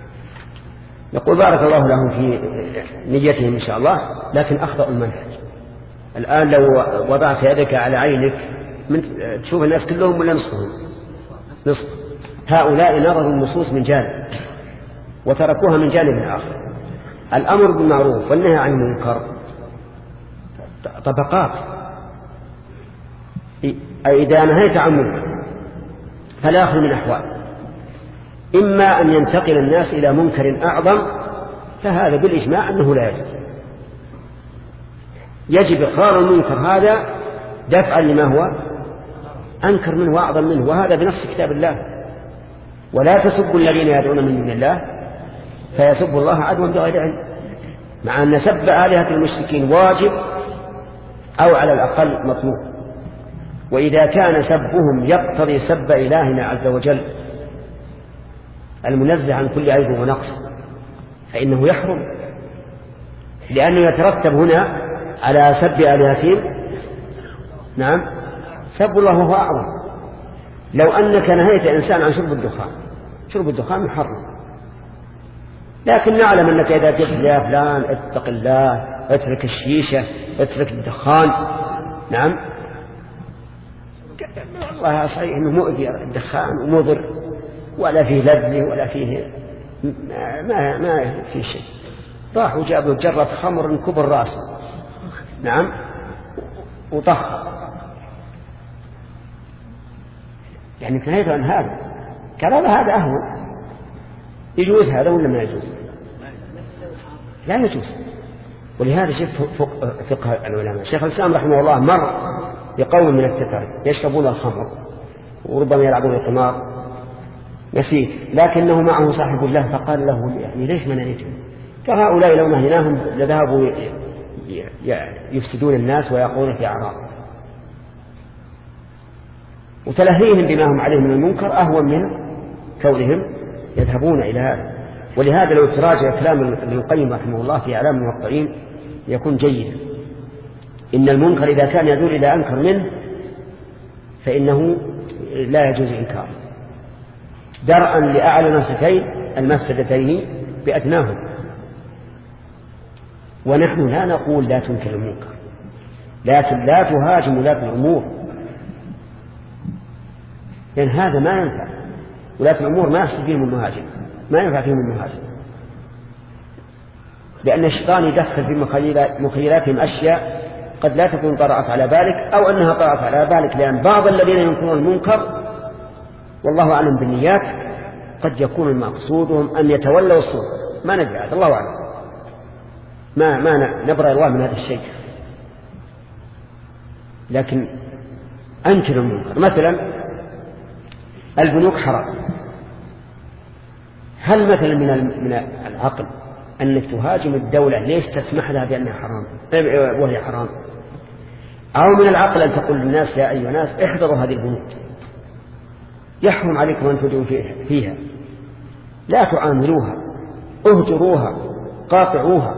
Speaker 2: يقول بارك الله لهم في نيتهم إن شاء الله، لكن أخطأوا المنهج. الآن لو وضعت يدك على عينك من تشوف الناس كلهم ولا نصفهم؟ نصف. هؤلاء نظروا النصوص من جانب وتركوها من جانب آخر. الأمر بالمعروف والنهي عن المنكر طبقات. إذا نهيت عن منكر فلا يخلو من أحوال، إما أن ينتقل الناس إلى منكر أعظم، فهذا بالإجماع أنه لا يجب. يجب إقرار المنكر هذا دفعا لما هو أنكر منه وأعظم منه، وهذا بنص كتاب الله. ولا تسبوا الذين يدعون من دون الله فيسبوا الله عدوا بغير علم، مع أن سب آلهة المشركين واجب أو على الأقل مطلوب. وإذا كان سبهم يقتضي سب إلهنا عز وجل المنزه عن كل عيب ونقص فإنه يحرم، لأنه يترتب هنا على سب آلهتهم نعم سب الله وهو أعظم. لو أنك نهيت إنسان عن شرب الدخان، شرب الدخان محرم، لكن نعلم أنك إذا قلت يا فلان اتق الله اترك الشيشة اترك الدخان نعم والله صحيح أنه مؤذي الدخان ومضر ولا فيه لذة ولا فيه ما, ما, ما فيه شيء. راحوا جابوا جرة خمر كبر راسه نعم وطخ يعني كنهيت عن هذا قال هذا أهون. يجوز هذا ولا ما يجوز؟ لا يجوز. ولهذا شوف فقه العلماء. شيخ الإسلام رحمه الله مر بقوم من التتر يشربون الخمر وربما يلعبون القمار نسيت، لكنه معه صاحب الله فقال له يعني ليش منعتم؟ قال هؤلاء لو نهيناهم لذهبوا يفسدون الناس ويقعون في أعراض، وتلهيهم بما هم عليه من المنكر أهون من كونهم يذهبون إلى هذا. ولهذا لو تراجع كلام ابن القيم رحمه الله في أعلام الموقعين يكون جيدا. إن المنكر إذا كان يدل إلى أنكر منه فإنه لا يجوز إنكاره درءا لأعلى نفستين المفسدتين بأدناهم. ونحن لا نقول لا تنكر المنكر، لكن لا تهاجم ولاة الأمور، لأن هذا ما ينفع. ولاة الأمور ما يحصل فيهم المهاجم، ما ينفع فيهم المهاجم، لأن الشيطان يدخل في مخيلاتهم أشياء قد لا تكون طرأت على بالك أو أنها طرأت على بالك، لأن بعض الذين ينكرون المنكر والله أعلم بالنيات قد يكون مقصودهم أن يتولوا الصوت، ما ندري هذا الله أعلم، ما ما نبرأ الله من هذا الشيء. لكن أنكر المنكر. مثلا البنوك حرام، هل مثلا من من العقل أنك تهاجم الدولة ليش تسمح لها بأنها حرام وهي حرام؟ أو من العقل أن تقول للناس يا أيها الناس احذروا هذه البنوك، يحرم عليكم أن تدعوا فيها، لا تعاملوها، اهجروها، قاطعوها.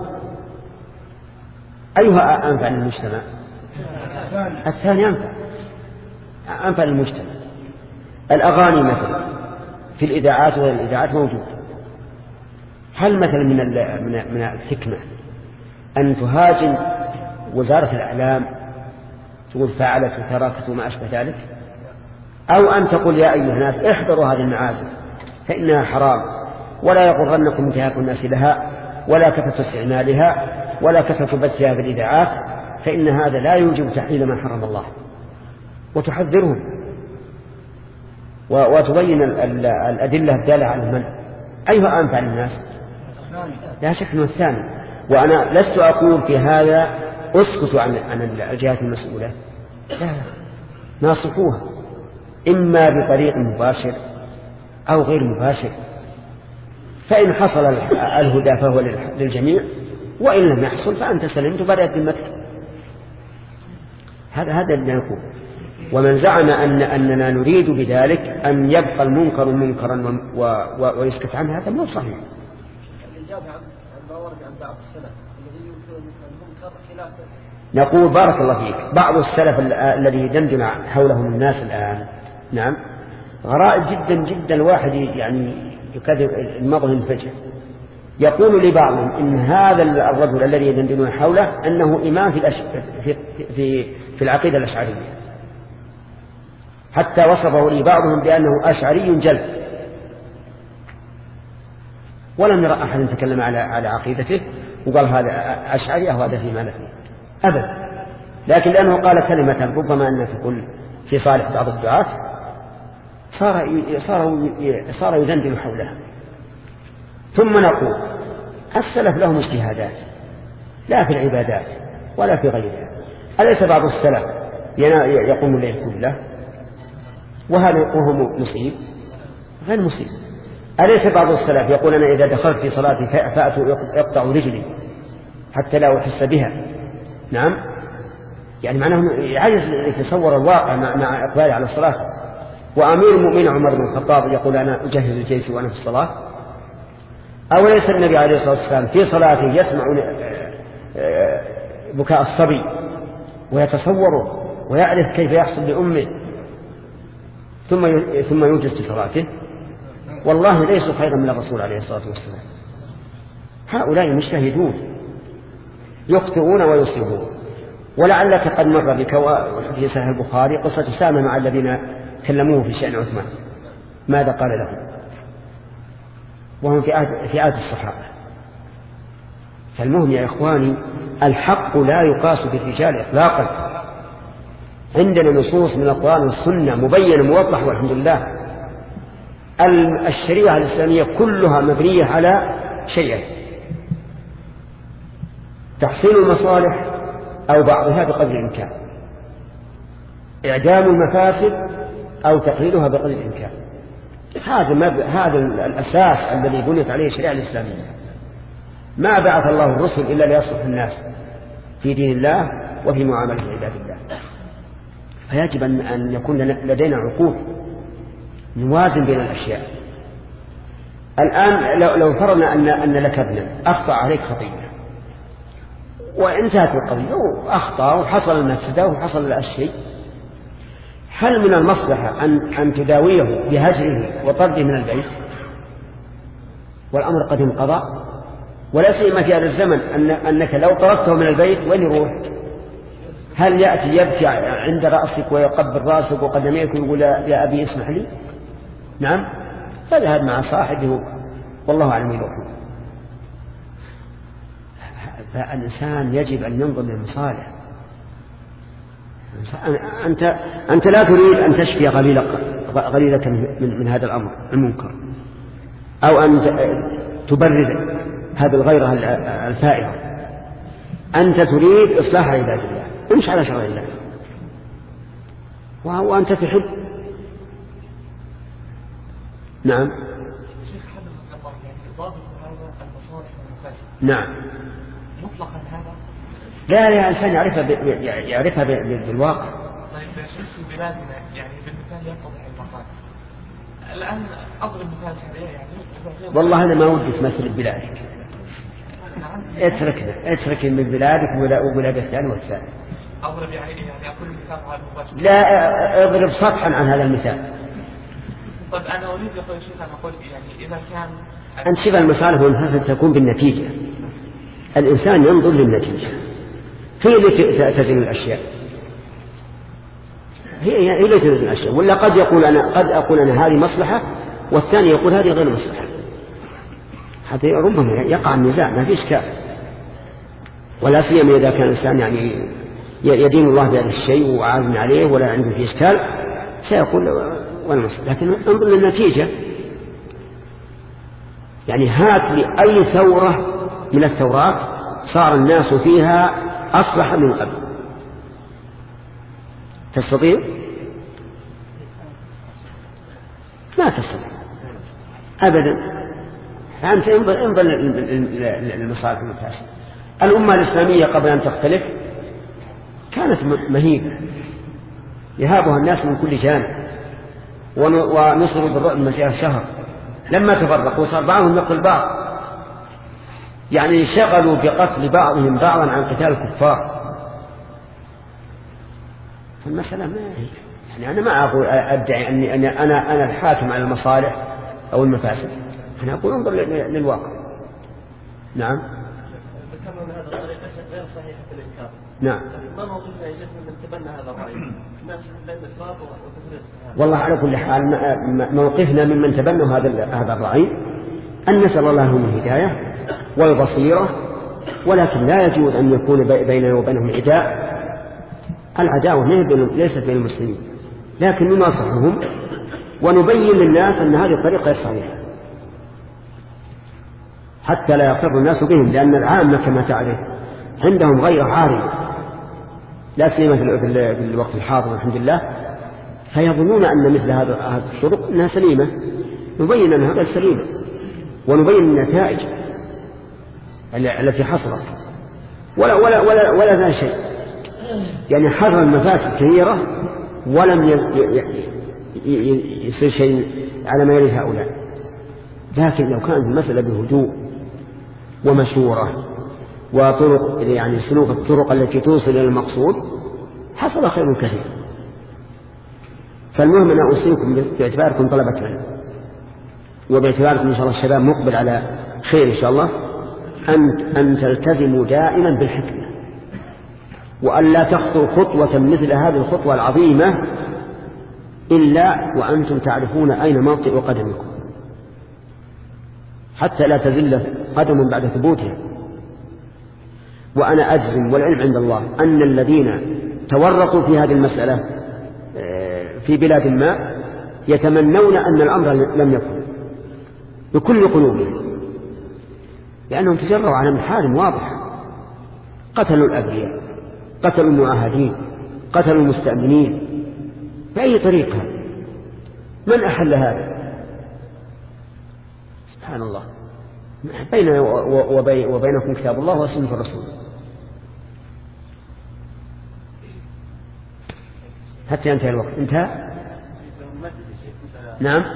Speaker 2: أيها أنفع للمجتمع؟ الثاني أنفع أنفع للمجتمع. الأغاني مثلا في الإذاعات وغير الإذاعات موجود، هل مثلا من من الحكمة أن تهاجم وزارة الإعلام تقول فعلت وتركت وما أشبه ذلك، أو أن تقول يا أيها الناس احذروا هذه المعازف فإنها حرام ولا يغرنكم انتهاك الناس لها ولا كثرة استعمالها ولا كثرة بثها في الإذاعات فإن هذا لا يوجب تحليل ما حرم الله، وتحذرهم وتبين الأدلة الدالة على المنع. أيها أنفع للناس؟ لا شك أنه الثاني. وأنا لست أقول في هذا أسكت عن عن الجهات المسؤولة، لا، ناصحوها إما بطريق مباشر أو غير مباشر، فإن حصل الهدى فهو للجميع، وإن لم يحصل فأنت سلمت وبرأت ذمتك. هذا هذا اللي نقول. ومن زعم أن أننا نريد بذلك أن يبقى المنكر منكرا و... و... ويسكت عنه، هذا مو صحيح. نقول بارك الله فيك بعض السلف الذي يدندن حولهم الناس الآن نعم غرائب جدا جدا، الواحد يعني يكذب المضغ الفجر. يقول لبعضهم إن هذا الرجل الذي يدندنون حوله أنه إمام في, الأش... في... في... في العقيدة الأشعرية، حتى وصفه لي بعضهم بأنه أشعري جلد، ولم يرى أحد تكلم على على عقيدته وقال هذا أشعري أو هذا في مالته أبدا، لكن لأنه قال كلمة ربما أنها تكون في صالح بعض الدعاة صار صار صار يدندن حولها. ثم نقول السلف لهم اجتهادات لا في العبادات ولا في غيرها. أليس بعض السلف يقوم الليل كله وهذا وهو مصيب غير مصيب؟ أليس بعض السلف يقول أنا إذا دخلت في صلاتي فأتوا يقطع رجلي حتى لا أحس بها؟ نعم، يعني معناه يعجز يتصور الواقع مع إقباله على الصلاة. وأمير المؤمنين عمر بن الخطاب يقول أنا أجهز الجيش وأنا في الصلاة. أو ليس النبي عليه الصلاة والسلام في صلاته يسمع بكاء الصبي ويتصوره ويعرف كيف يحصل لأمه ثم ثم يوجز في صلاته؟ والله ليسوا خيرا من الرسول عليه الصلاة والسلام. هؤلاء مجتهدون يخطئون ويصيبون. ولعلك قد مر بك في صحيح البخاري قصة أسامة مع الذين كلموه في شأن عثمان ماذا قال لهم وهم في عهد في عهد الصحابة. فالمهم يا إخواني الحق لا يقاس بالرجال إطلاقا. عندنا نصوص من القرآن والسنة مبينة موضح والحمد لله. الشريعة الإسلامية كلها مبنية على شيئين: تحصيل المصالح أو بعضها بقدر الإمكان، إعدام المفاسد أو تقليلها بقدر الإمكان. هذا هذا الأساس الذي بنيت عليه الشريعة الإسلامية. ما بعث الله الرسل إلا ليصلح الناس في دين الله وفي معاملة عباد الله. فيجب أن يكون لدينا عقول نوازن بين الأشياء. الآن لو فرضنا أن أن لك ابنا أخطأ عليك خطيئة وانتهت القضية وأخطأ وحصل المفسدة وحصل الشيء، هل من المصلحة أن أن تداويه بهجره وطرده من البيت والأمر قد انقضى؟ ولا سيما في هذا الزمن أن أنك لو طردته من البيت وين يروح؟ هل يأتي يبكي عند رأسك ويقبل رأسك وقدميك ويقول يا أبي اسمح لي؟ نعم، فذهب مع صاحبه والله أعلم يروح. فالإنسان يجب أن ينظر للمصالح. أنت أنت لا تريد أن تشفي غليلك من, من هذا الأمر المنكر أو أن تبرد هذه الغيرة الفائرة. أنت تريد إصلاح عباد الله، امشي على شرع الله وأنت تحب. نعم. نعم.
Speaker 6: مطلقا هذا؟
Speaker 2: لا لا إنسان يعرفها ب... يعرفها ب... بالواقع.
Speaker 6: طيب في بلادنا يعني بالمثال يتضح المقال. الآن أضرب مثال سريع يعني.
Speaker 2: والله أنا ما ودي تمثل بلادك. اتركنا اترك من بلادك وبلاد الثاني والثاني.
Speaker 6: أضرب يعني يعني أقول مثال على المباشر.
Speaker 2: لا اضرب سطحا عن هذا المثال.
Speaker 6: طيب أنا أريد يا أخوي شيخ أن أقول يعني إذا كان
Speaker 2: أنت شبه المصالح والمفاسد تكون بالنتيجة. الإنسان ينظر للنتيجة، هي اللي تزن الأشياء، هي هي اللي تزن الأشياء. ولا قد يقول أنا قد أقول أنا هذه مصلحة والثاني يقول هذه غير مصلحة. حتى ربما يقع النزاع ما في إشكال. ولا سيما إذا كان الإنسان يعني يدين الله بهذا الشيء وعازم عليه ولا عنده في إشكال سيقول ولا مصلحة. لكن انظر للنتيجة. يعني هات لي أي ثورة من الثورات صار الناس فيها أصلح من قبل، تستطيع؟ لا تستطيع أبدا. فأنت انظر للمصالح والمفاسد. الأمة الإسلامية قبل أن تختلف كانت مهيبة يهابها الناس من كل جانب ونصروا بالرعب مسيرة شهر. لما تفرقوا صار بعضهم يقتل بعض، يعني شغلوا بقتل بعضهم بعضا عن قتال الكفار. فالمسألة ما هي يعني أنا ما أقول أدعي أني أنا أنا أنا الحاكم على المصالح أو المفاسد، أنا أقول انظر للواقع. نعم.
Speaker 5: ذكرنا أن هذه الطريقة غير صحيحة الإنكار.
Speaker 2: نعم.
Speaker 5: ما موقفنا إليه من تبنى هذا الرأي؟ الناس بين الإفراط وتفريط.
Speaker 2: والله على كل حال موقفنا ممن تبنوا هذا هذا الرأي أن نسأل الله لهم الهداية والبصيرة، ولكن لا يجوز أن يكون بيننا وبينهم عداء. العداوة ليست بين المسلمين، لكن نناصحهم ونبين للناس أن هذه الطريقة غير صحيحة حتى لا يغتر الناس بهم، لأن العامة كما تعرف عندهم غير عارية لا سيما في الوقت الحاضر الحمد لله، فيظنون أن مثل هذه الطرق أنها سليمة. نبين أن هذا سليمة ونبين النتائج التي حصلت ولا ولا ولا ولا ذا شيء. يعني حصل المفاسد كثيرة ولم يصير شيء على ما يريد هؤلاء. لكن لو كانت المسألة بهدوء ومشورة وطرق يعني سلوك الطرق التي توصل إلى المقصود حصل خير كثير. فالمهم أن أوصيكم باعتباركم طلبة علم وباعتباركم إن شاء الله الشباب مقبل على خير إن شاء الله أن أن تلتزموا دائما بالحكمة وأن لا تخطوا خطوة مثل هذه الخطوة العظيمة إلا وأنتم تعرفون أين موطئ قدمكم، حتى لا تزل قدم بعد ثبوتها. وأنا أجزم والعلم عند الله أن الذين تورطوا في هذه المسألة في بلاد ما يتمنون أن الأمر لم يكن بكل قلوبهم، لأنهم تجروا على محارم واضحة، قتلوا الأبرياء، قتلوا المعاهدين، قتلوا المستأمنين، بأي طريقة؟ من أحل هذا؟ سبحان الله. بيننا وبينكم كتاب الله وسنة الرسول، حتى ينتهي الوقت. انتهى؟ نعم.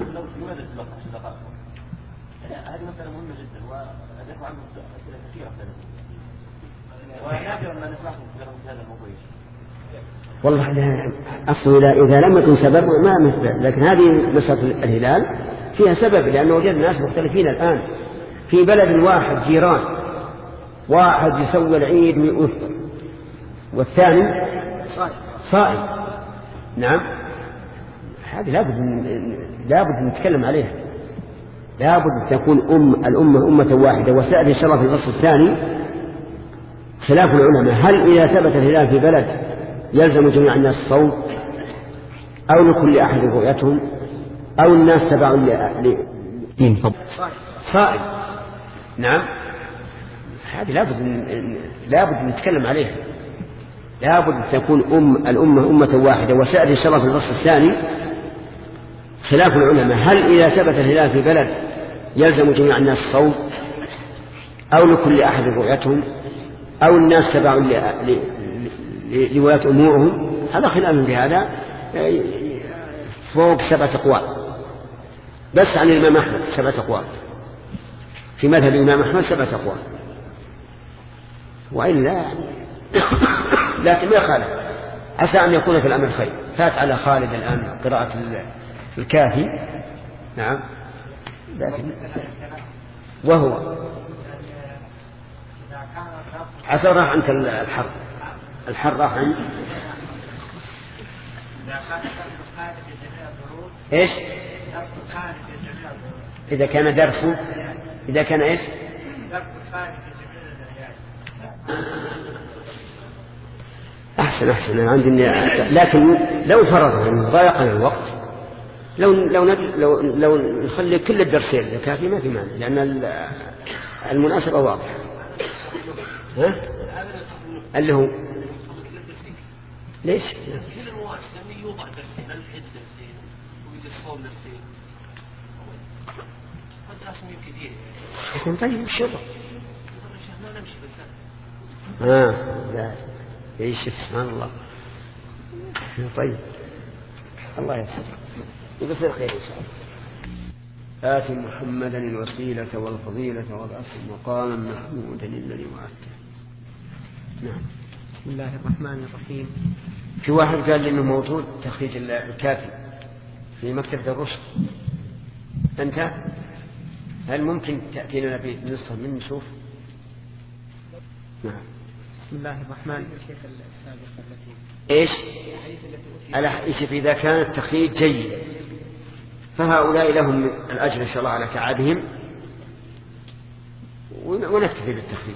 Speaker 3: هذه مسألة مهمة جدا وأدفع عنه أسئلة كثيرة ونادر ما نسمعكم في هذا الموضوع.
Speaker 2: والله أصلا إذا لم يكن سبب ما مثل، لكن هذه مسألة الهلال فيها سبب، لأنه وجد الناس مختلفين الآن في بلد واحد، جيران، واحد يسوي العيد ويفطر والثاني صائم. نعم، هذه لابد لابد نتكلم عليها، لابد أن تكون أم الأمة أمة واحدة. وسأل إن شاء الله في الفصل الثاني خلاف العلماء، هل إذا ثبت الهلال في بلد يلزم جميع الناس الصوم، أو لكل أحد رؤيتهم، أو الناس تبع ل صائم؟ نعم، هذه لابد لابد نتكلم عليها، لابد أن تكون أم الأمة أمة واحدة. وسأل إن شاء الله في الفصل الثاني خلاف العلماء، هل إذا ثبت الهلال في بلد يلزم جميع الناس الصوم، أو لكل أحد رؤيتهم، أو الناس تبع لولاة أمورهم؟ هذا خلاف بهذا فوق سبعة أقوال، بس عن الإمام أحمد سبعة أقوال، في مذهب الإمام أحمد سبعة أقوال، وإلا يعني لكن ما يخالف، عسى أن يكون في الأمر خير. فات على خالد الآن قراءة الكافي. نعم، لكن وهو عسى راح عنك الحر، الحر راح عنك. إيش؟ إذا كان درس، إذا كان إيش؟ أحسن أحسن عندي، لكن لو فرضنا أنه ضايقنا الوقت، لو لو لو لو نخلي كل الدرسين كافي ما في مانع، لأن المناسبة واضحة. ها؟ اللي هو ليش؟
Speaker 3: كل المواسم يوضع درسين، الحج درسين ويجي الصوم درسين، هذا أسمي كثير.
Speaker 2: يكون طيب الشغل.
Speaker 3: ما نمشي بس.
Speaker 2: آه لا يعيش سبحان الله. طيب الله يسر يبصر خير إن شاء الله. آت محمدا الوسيلة والفضيلة والأصل مقاما محمودا الذي وعدته. نعم.
Speaker 1: بسم الله الرحمن الرحيم.
Speaker 2: في واحد قال لي إنه موجود تخريج الكافي في مكتبة الرشد، أنت هل ممكن تأتينا بنسخة من نشوف؟ نعم.
Speaker 1: بسم الله الرحمن الرحيم.
Speaker 2: إيش؟ الأحاديث إذا كان التخريج جيد فهؤلاء لهم الأجر إن شاء الله على تعبهم، ونكتفي بالتخريج.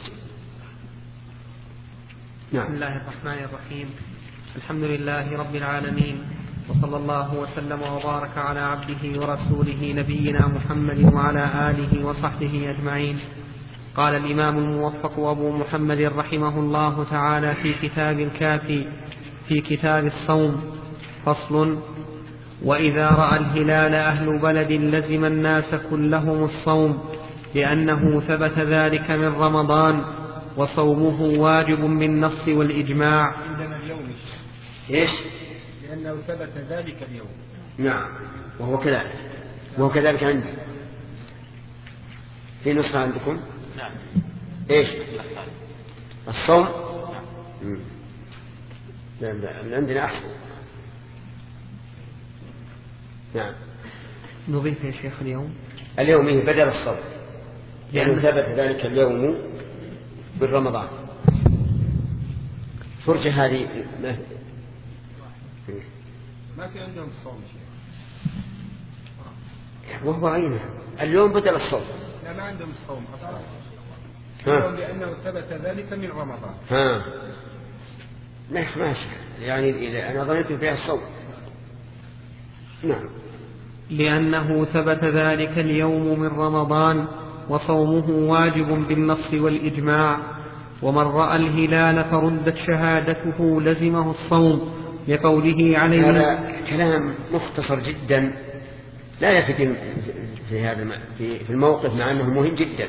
Speaker 2: نعم.
Speaker 1: بسم الله الرحمن الرحيم. الحمد لله رب العالمين، وصلى الله وسلم وبارك على عبده ورسوله نبينا محمد وعلى آله وصحبه أجمعين. قال الإمام الموفق أبو محمد رحمه الله تعالى في كتاب الكافي في كتاب الصوم: فصل: وإذا رأى الهلال أهل بلد لزم الناس كلهم الصوم، لأنه ثبت ذلك من رمضان، وصومه واجب بالنص والإجماع.
Speaker 4: عندنا اليوم
Speaker 2: إيش؟
Speaker 4: لأنه ثبت ذلك اليوم.
Speaker 2: نعم، وهو كذلك، وهو كذلك عندي. في نسخة عندكم؟
Speaker 3: نعم.
Speaker 2: إيش؟ الصوم؟ نعم. لا لا عندنا أحسن. نعم.
Speaker 1: نضيف يا شيخ اليوم
Speaker 2: اليوم إيه بدل الصوم، يعني ثبت ذلك اليوم بالرمضان. فرجة هذه
Speaker 4: ما في عندهم الصوم شيء.
Speaker 2: وهو عينه اليوم بدل الصوم.
Speaker 4: لا ما عندهم الصوم أصلا.
Speaker 2: ها.
Speaker 4: لأنه ثبت ذلك من رمضان.
Speaker 2: ها. ماشي ماشي يعني إذا أنا ظننت فيها الصوم. نعم.
Speaker 1: لأنه ثبت ذلك اليوم من رمضان وصومه واجب بالنص والإجماع، ومن رأى الهلال فردت شهادته لزمه الصوم لقوله عليه.
Speaker 2: هذا كلام مختصر جدا لا يكفي في هذا في الموقف مع أنه مهم جدا.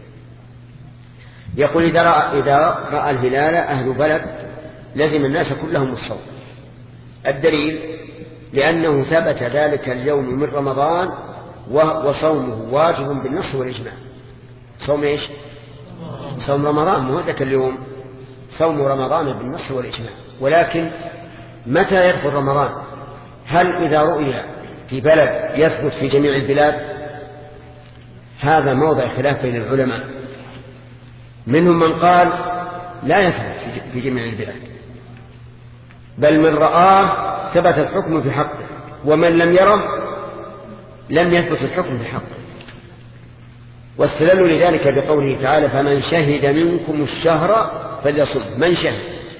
Speaker 2: يقول إذا رأى, إذا رأى الهلال أهل بلد لزم الناس كلهم الصوم. الدليل لأنه ثبت ذلك اليوم من رمضان وصومه واجب بالنص والإجماع. صوم إيش؟ صوم رمضان مو ذاك اليوم، صوم رمضان بالنص والإجماع. ولكن متى يدخل رمضان؟ هل إذا رؤي في بلد يثبت في جميع البلاد؟ هذا موضع خلاف بين العلماء. منهم من قال لا يثبت في جميع البلاد، بل من رآه ثبت الحكم في حقه، ومن لم يره لم يثبت الحكم في حقه. واستدلوا لذلك بقوله تعالى فمن شهد منكم الشهر فليصم. من شهد،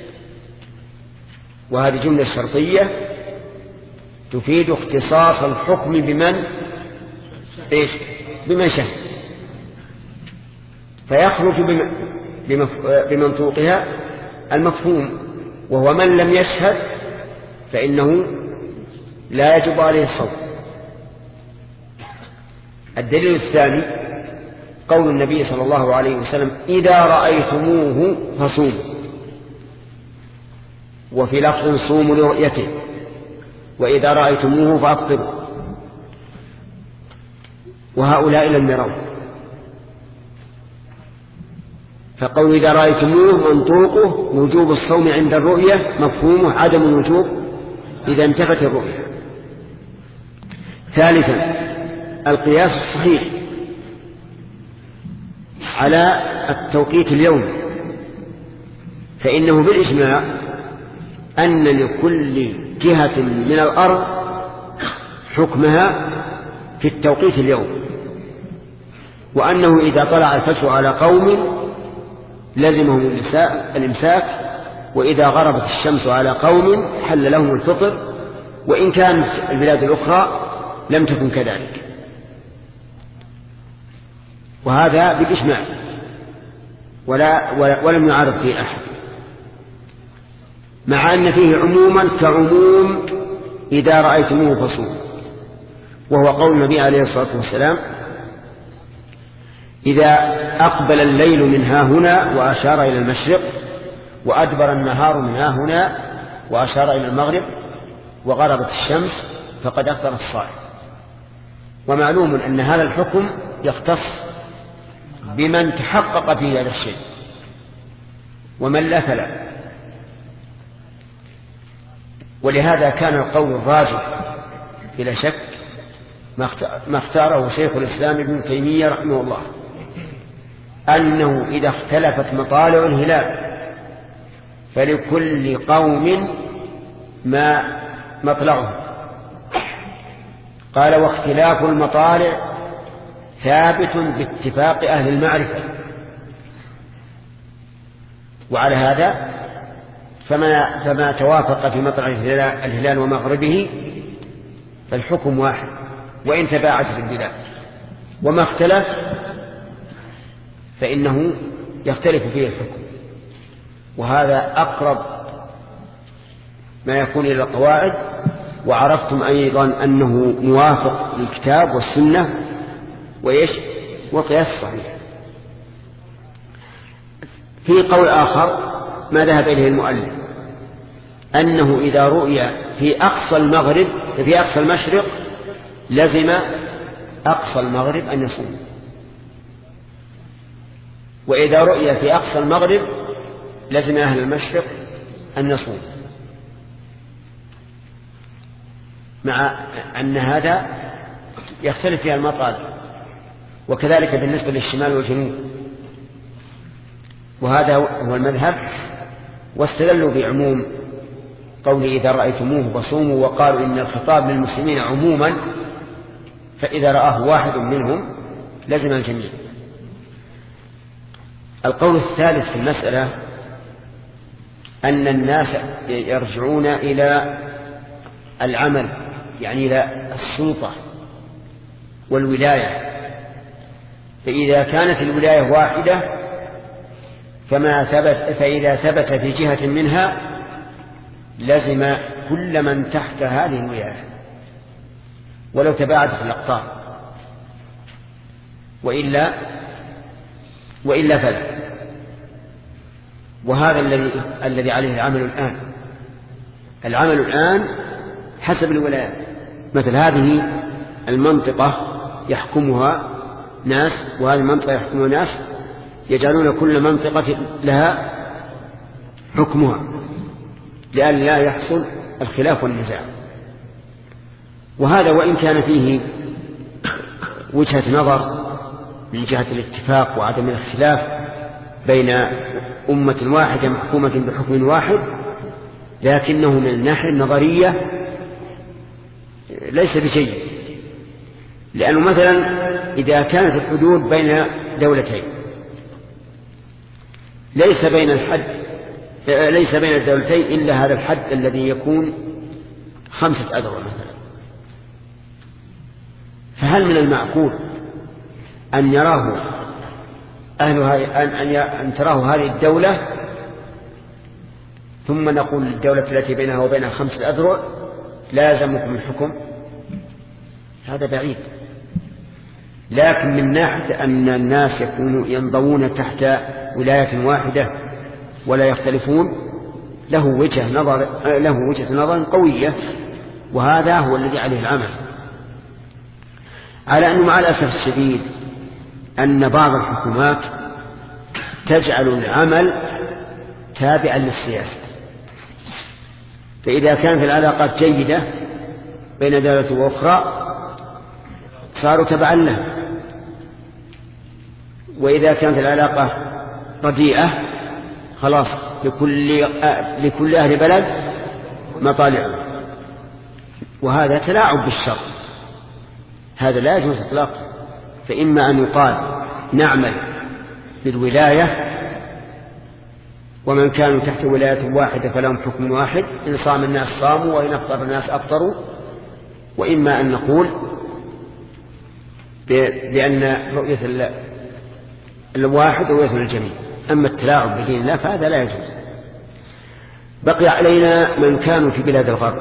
Speaker 2: وهذه جملة شرطية تفيد اختصاص الحكم بمن إيش؟ بمن شهد، فيخرج بمنطوقها المفهوم، وهو من لم يشهد فإنه لا يجب عليه الصوم. الدليل الثاني قول النبي صلى الله عليه وسلم إذا رأيتموه فصوموا، وفي لفظ صوموا لرؤيته، وإذا رأيتموه فأفطروا، وهؤلاء لم يروا. فقول إذا رأيتموه منطوقه وجوب الصوم عند الرؤية، مفهومه عدم الوجوب إذا انتفت الرؤية. ثالثا القياس الصحيح على التوقيت اليومي، فإنه بالإجماع أن لكل جهة من الأرض حكمها في التوقيت اليومي، وأنه إذا طلع الفجر على قوم لزمهم الإمساك، وإذا غربت الشمس على قوم حل لهم الفطر، وإن كانت البلاد الأخرى لم تكن كذلك. وهذا بالإجماع ولا ولم يعارض فيه أحد، مع أن فيه عموما كعموم إذا رأيتموه فصوموا، وهو قول النبي عليه الصلاة والسلام إذا أقبل الليل من ها هنا وأشار إلى المشرق، وأدبر النهار من ها هنا وأشار إلى المغرب، وغربت الشمس فقد أفطر الصائم. ومعلوم أن هذا الحكم يختص بمن تحقق في هذا الشيء، ومن لا فلا. ولهذا كان القول الراجح بلا شك ما اختاره شيخ الإسلام ابن تيمية رحمه الله، أنه إذا اختلفت مطالع الهلال فلكل قوم ما مطلعه. قال واختلاف المطالع ثابت باتفاق أهل المعرفة، وعلى هذا فما, فما توافق في مطلع الهلال ومغربه فالحكم واحد وإن تباعدت البلاد، وما اختلف فإنه يختلف فيه الحكم. وهذا أقرب ما يكون إلى القواعد. وعرفتم أيضا أنه موافق للكتاب والسنة وإيش وقياس صحيح. في قول آخر ما ذهب إليه المؤلف أنه إذا رؤي في أقصى المغرب في أقصى المشرق لزم أقصى المغرب أن يصوم، وإذا رؤي في أقصى المغرب لزم أهل المشرق أن يصوم، مع أن هذا يختلف فيها المطالع، وكذلك بالنسبة للشمال والجنوب. وهذا هو المذهب. واستدلوا بعموم قوله إذا رأيتموه فصوموا، وقالوا إن الخطاب للمسلمين عموما، فإذا رآه واحد منهم لزم الجميع. القول الثالث في المسألة أن الناس يرجعون إلى العمل، يعني إلى السلطة والولاية، فإذا كانت الولاية واحدة فما ثبت فإذا ثبت في جهة منها لزم كل من تحت هذه الولاية ولو تباعدت الأقطار، وإلا وإلا فلا. وهذا الذي الذي عليه العمل الآن. العمل الآن حسب الولايات. مثل هذه المنطقة يحكمها ناس وهذه المنطقة يحكمها ناس، يجعلون كل منطقة لها حكمها لأن لا يحصل الخلاف والنزاع. وهذا وإن كان فيه وجهة نظر من جهة الاتفاق وعدم الاختلاف بين أمة واحدة محكومة بحكم واحد، لكنه من الناحية النظرية ليس بجيد. لأنه مثلا إذا كانت الحدود بين دولتين ليس بين الحد ليس بين الدولتين إلا هذا الحد الذي يكون خمسة أذرع مثلا، فهل من المعقول أن يراه أهل أن أن تراه هذه الدولة ثم نقول الدولة التي بينها وبينها خمسة أذرع لازمكم الحكم؟ هذا بعيد. لكن من ناحية أن الناس يكونوا ينضوون تحت ولاية واحدة ولا يختلفون له وجهة نظر له وجهة نظر قوية، وهذا هو الذي عليه العمل. على أنه مع الأسف الشديد أن بعض الحكومات تجعل العمل تابعا للسياسة، فإذا كانت العلاقات جيدة بين دولة وأخرى صاروا تبعا لها، وإذا كانت العلاقة رديئة خلاص لكل لكل أهل بلد مطالعه. وهذا تلاعب بالشر، هذا لا يجوز إطلاقا. فإما أن يقال نعمل بالولاية ومن كانوا تحت ولاية واحدة فلهم حكم واحد، إن صام الناس صاموا وإن أفطر الناس أفطروا، وإما أن نقول بأن رؤية الواحد رؤية الجميع. أما التلاعب بدين الله فهذا لا يجوز. بقي علينا من كانوا في بلاد الغرب،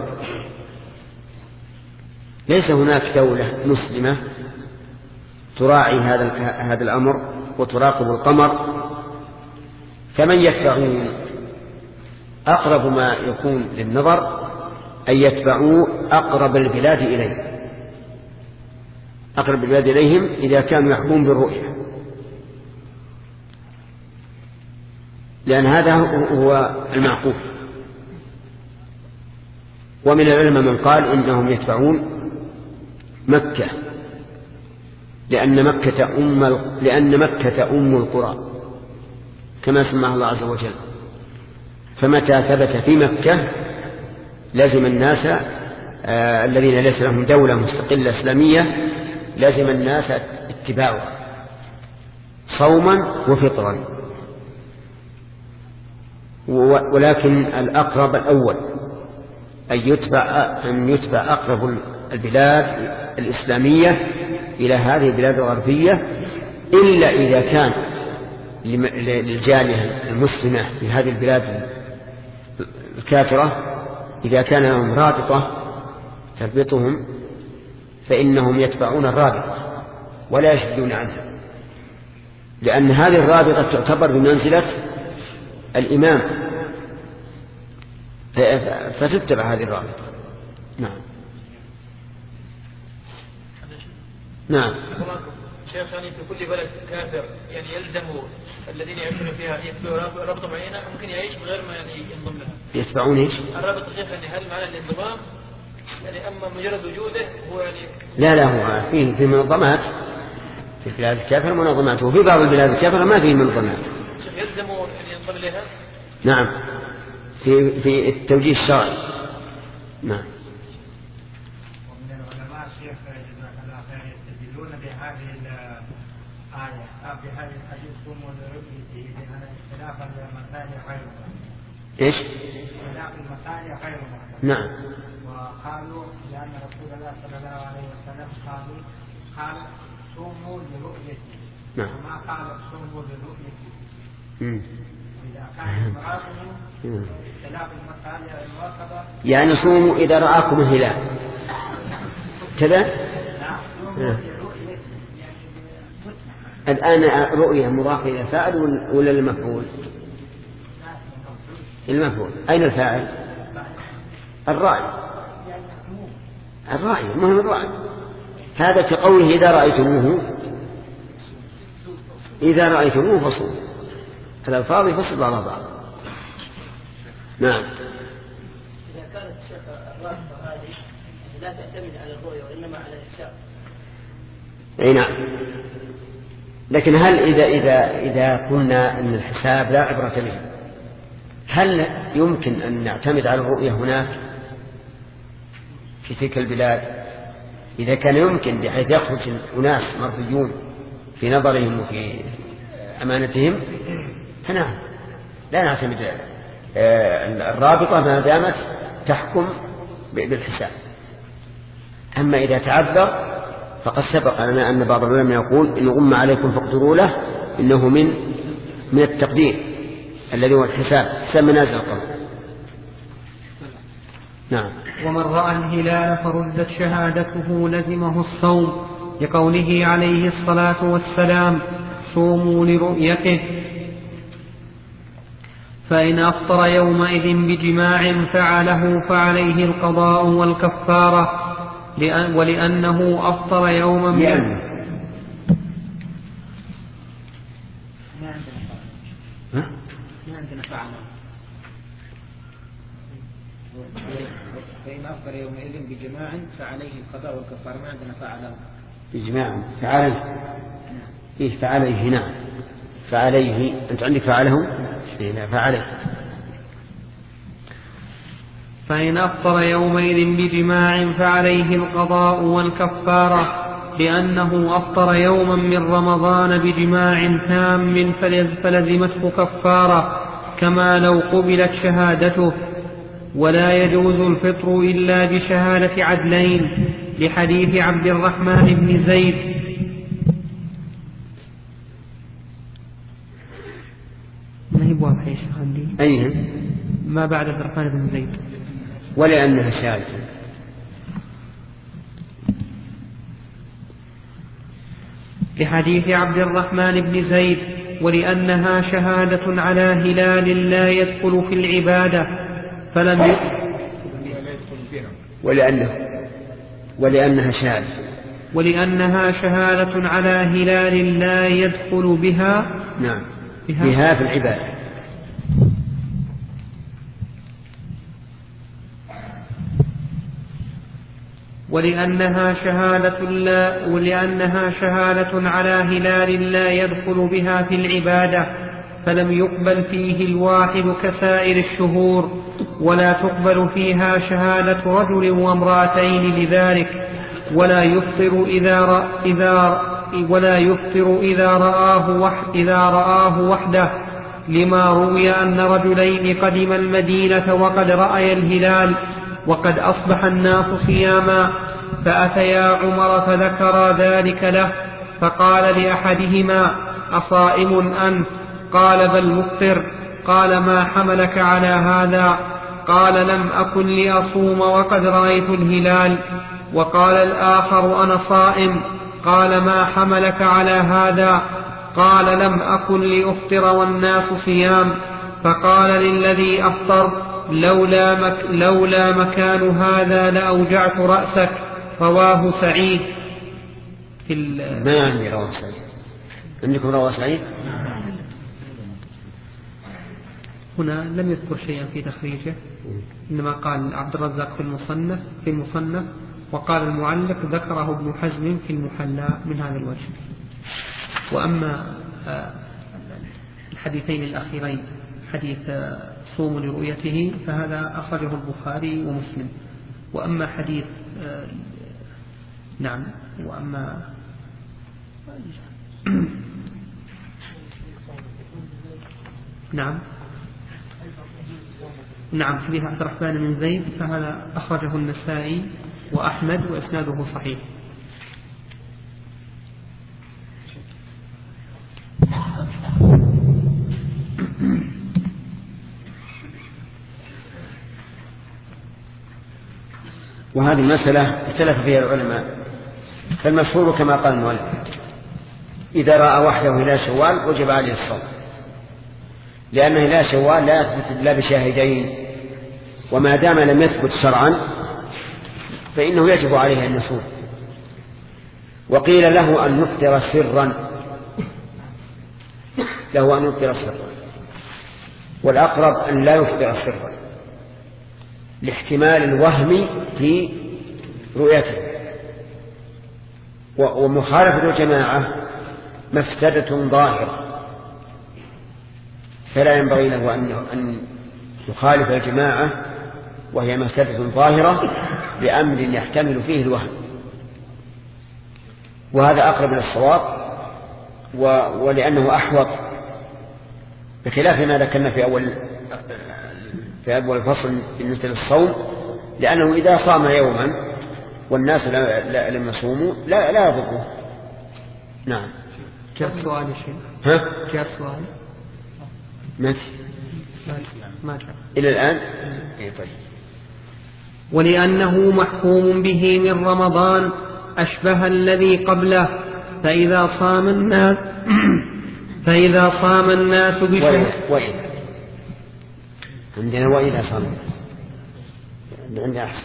Speaker 2: ليس هناك دولة مسلمة تراعي هذا هذا الأمر وتراقب القمر، فمن يتبعون أقرب ما يكون للنظر أن يتبعوا أقرب البلاد إليه أقرب البلاد إليهم إذا كانوا يحكمون بالرؤية، لأن هذا هو المعقول. ومن العلماء من قال إنهم يتبعون مكة لأن مكة أم لأن مكة أم القرى كما سماها الله عز وجل، فمتى ثبت في مكة لازم الناس آه الذين ليس لهم دولة مستقلة إسلامية لازم الناس اتباعها صوما وفطرا. ولكن الأقرب الأول أن يتبع أن يتبع أقرب البلاد الإسلامية إلى هذه البلاد الغربية، إلا إذا كان للجالية المسلمة في هذه البلاد الكافرة إذا كان لهم رابطة تربطهم فإنهم يتبعون الرابطة ولا يشدون عنها، لأن هذه الرابطة تعتبر بمنزلة الإمام فتتبع هذه الرابطة. نعم نعم
Speaker 6: شيخ، يعني في كل بلد كافر يعني يلزم الذين يعيشون فيها يتبعوا رابطة معينة، ممكن يعيش بغير ما يعني ينضم لها.
Speaker 2: يتبعون ايش؟
Speaker 6: الرابطة شيخ، يعني هل معنى الانضمام يعني أما مجرد وجوده هو يعني
Speaker 2: لا لا هو فيه في منظمات في بلاد الكافر منظمات، وفي بعض البلاد الكافرة ما فيه منظمات.
Speaker 6: شيخ يلزم أن ينضم إليها؟
Speaker 2: نعم في في التوجيه الشرعي. نعم.
Speaker 7: ومن العلماء الشيخ جزاك الله خير يستدلون بهذه الآية أو بهذه الحديث صوموا لرؤيته بأن اختلاف المثاني خير.
Speaker 2: إيش؟
Speaker 7: اختلاف المثاني خير.
Speaker 2: نعم.
Speaker 7: وقالوا لأن رسول الله صلى الله عليه وسلم قالوا قال صوموا لرؤيته.
Speaker 2: نعم.
Speaker 7: وما قال صوموا لرؤيته.
Speaker 2: مم.
Speaker 7: إذا كان مراده اختلاف المثاني المواصفة.
Speaker 2: يعني صوموا إذا رآكم الهلال. كذا؟ نعم. الآن رؤية مضافة إلى فاعل ولا المفعول؟ المفعول. أين الفاعل؟ الراعي. الراعي مهم الراعي. هذا كقوله إذا رأيتموه إذا رأيتموه فصوموا. الألفاظ يفصل على بعض. نعم.
Speaker 5: إذا كانت الرابطة هذه لا تعتمد على الرؤية وإنما على الحساب.
Speaker 2: أي نعم. لكن هل إذا إذا إذا قلنا أن الحساب لا عبرة به، هل يمكن أن نعتمد على الرؤية هناك في تلك البلاد؟ إذا كان يمكن بحيث يخرج أناس مرضيون في نظرهم وفي أمانتهم فنعم لا نعتمد الرابطة ما دامت تحكم بالحساب. أما إذا تعذر فقد سبق لنا أن بعض العلماء يقول إن غم عليكم فاقدروا له إنه من من التقدير الذي هو الحساب، حساب منازل القوم. نعم.
Speaker 1: ومن رأى الهلال فردت شهادته لزمه الصوم لقوله عليه الصلاة والسلام صوموا لرؤيته. فإن أفطر يومئذ بجماع فعله فعليه القضاء والكفارة لأن ولأنه أفطر يوما من
Speaker 2: لأنه
Speaker 4: ما عندنا فعله. فإن أفطر يومئذ بجماع فعليه القضاء والكفارة. ما عندنا فعله
Speaker 2: بجماع فعليه. إيه فعليه؟ نعم فعليه. أنت عندك فعله؟ إيه فعليه.
Speaker 1: فإن أفطر يومئذ بجماع فعليه القضاء والكفارة لأنه أفطر يوما من رمضان بجماع تام فلزمته كفارة كما لو قبلت شهادته. ولا يجوز الفطر إلا بشهادة عدلين لحديث عبد الرحمن بن زيد ما هي واضحة يا شيخ عندي.
Speaker 2: أيه
Speaker 1: ما بعد عبد الرحمن بن زيد.
Speaker 2: ولأنها شهادة
Speaker 1: لحديث عبد الرحمن بن زيد ولأنها شهادة على هلال لا يدخل في العبادة فلم ي...
Speaker 2: ولأنه ولأنها شهادة
Speaker 1: ولأنها شهادة على هلال لا يدخل بها
Speaker 2: نعم
Speaker 1: بها,
Speaker 2: بها في العبادة.
Speaker 1: ولأنها شهادة لا ولأنها شهادة على هلال لا يدخل بها في العبادة فلم يقبل فيه الواحد كسائر الشهور ولا تقبل فيها شهادة رجل وامرأتين لذلك ولا يفطر إذا رأ إذا ولا يفطر إذا رآه وح إذا رآه وحده لما روي أن رجلين قدم المدينة وقد رأيا الهلال وقد أصبح الناس صياما فأتيا عمر فذكرا ذلك له فقال لأحدهما أصائم أنت؟ قال بل مفطر. قال ما حملك على هذا؟ قال لم أكن لأصوم وقد رأيت الهلال. وقال الآخر أنا صائم. قال ما حملك على هذا؟ قال لم أكن لأفطر والناس صيام. فقال للذي أفطر لولا, مك لولا مكان هذا لأوجعت رأسك. رواه سعيد. في
Speaker 2: ما عندي رواه سعيد. عندكم رواه سعيد؟
Speaker 1: هنا لم يذكر شيئا في تخريجه إنما قال عبد الرزاق في المصنف في المصنف وقال المعلق ذكره ابن حزم في المحلى من هذا الوجه. وأما الحديثين الأخيرين حديث صوم لرؤيته فهذا أخرجه البخاري ومسلم وأما حديث آه نعم وأما نعم نعم حديث عبد الرحمن بن زيد فهذا أخرجه النسائي وأحمد وإسناده صحيح.
Speaker 2: وهذه المسألة اختلف فيها العلماء، فالمشهور كما قال المؤلف إذا رأى وحده هلال شوال وجب عليه الصوم، لأن هلال شوال لا يثبت إلا بشاهدين، وما دام لم يثبت شرعا فإنه يجب عليه أن يصوم. وقيل له أن يفطر سرا، له أن يفطر سرا، والأقرب أن لا يفطر سرا لاحتمال الوهم في رؤيته. ومخالفة الجماعة مفسدة ظاهرة، فلا ينبغي له أن يخالف الجماعة وهي مفسدة ظاهرة بأمر يحتمل فيه الوهم، وهذا أقرب إلى الصواب ولأنه أحوط، بخلاف ما ذكرنا في أول في أول الفصل بالنسبة للصوم، لأنه إذا صام يوما والناس لم يصوموا لا لا يضره. نعم.
Speaker 1: جاء سؤال يا شيخ.
Speaker 2: ها؟
Speaker 1: جاء سؤال.
Speaker 2: متى؟
Speaker 1: ما جاء.
Speaker 2: إلى الآن؟ إيه طيب.
Speaker 1: ولأنه محكوم به من رمضان أشبه الذي قبله، فإذا صام الناس فإذا صام الناس بشهر
Speaker 2: وإذا عندنا وإذا صام عندنا أحسن.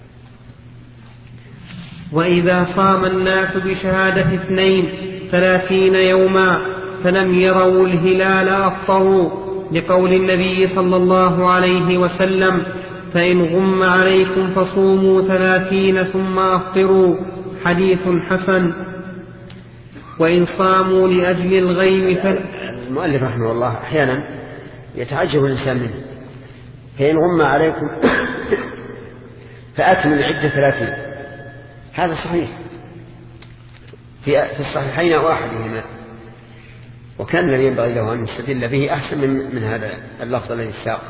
Speaker 1: وإذا صام الناس بشهادة اثنين ثلاثين يوما فلم يروا الهلال أفطروا، لقول النبي صلى الله عليه وسلم: فإن غم عليكم فصوموا ثلاثين ثم أفطروا، حديث حسن. وإن صاموا لأجل الغيم ف...
Speaker 2: المؤلف رحمه الله أحيانا يتعجب الإنسان منه، فإن غم عليكم فأكمل العدة ثلاثين، هذا صحيح في الصحيحين أو أحدهما، وكان الذي ينبغي له أن يستدل به أحسن من, من هذا اللفظ الذي ساق.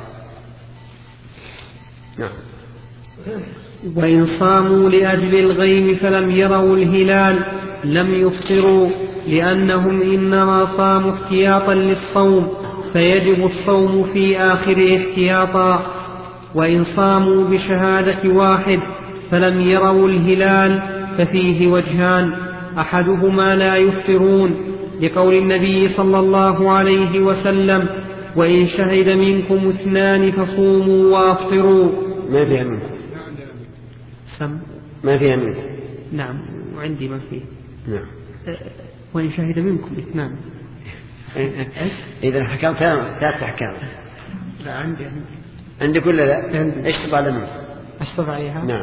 Speaker 2: نعم.
Speaker 1: وإن صاموا لأجل الغيم فلم يروا الهلال لم يفطروا، لأنهم إنما صاموا احتياطا للصوم، فيجب الصوم في آخر احتياطا. وإن صاموا بشهادة واحد فلم يروا الهلال ففيه وجهان: أحدهما لا يفطرون، لقول النبي صلى الله عليه وسلم: وإن شهد منكم اثنان فصوموا وأفطروا.
Speaker 2: ما فيها منكم.
Speaker 1: سم
Speaker 2: ما فيها منكم.
Speaker 1: نعم، وعندي ما فيه.
Speaker 2: نعم.
Speaker 1: وإن شهد منكم اثنان.
Speaker 2: إذا الحكام ثلاثة أحكام.
Speaker 1: لا عندي عندي
Speaker 2: عندي كل لا.
Speaker 1: عندي.
Speaker 2: إيش تبغى لنا؟
Speaker 1: أشطب عليها.
Speaker 2: نعم.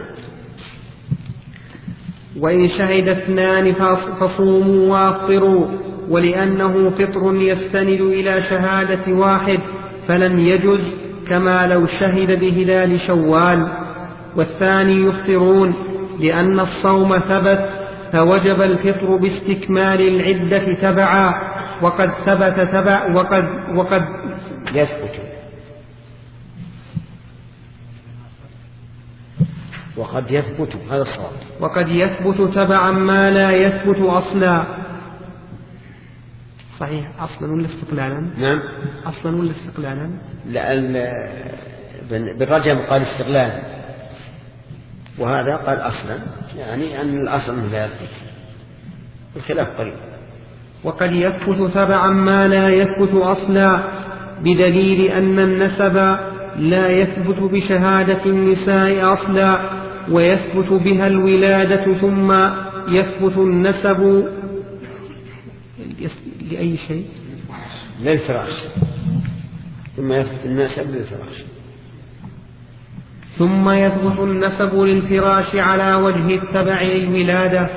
Speaker 1: وإن شهد اثنان فصوموا وأفطروا، ولأنه فطر يستند إلى شهادة واحد فلم يجز، كما لو شهد بهلال شوال. والثاني يفطرون لأن الصوم ثبت، فوجب الفطر باستكمال العدة تبعا، وقد ثبت تبع وقد وقد
Speaker 2: يثبت وقد يثبت هذا الصواب.
Speaker 1: وقد يثبت تبعا ما لا يثبت أصلا. صحيح، أصلا ولا استقلالا؟
Speaker 2: نعم.
Speaker 1: أصلا ولا استقلالا؟
Speaker 2: لأن بالرجم قال استقلالا، وهذا قال أصلا، يعني أن الأصل لا يثبت، الخلاف قريب.
Speaker 1: وقد يثبت تبعا ما لا يثبت أصلا، بدليل أن النسب لا يثبت بشهادة النساء أصلا، ويثبت بها الولادة، ثم يثبت النسب لأي شيء؟
Speaker 2: للفراش، ثم يثبت النسب للفراش.
Speaker 1: ثم يثبت النسب للفراش على وجه التبع للولادة.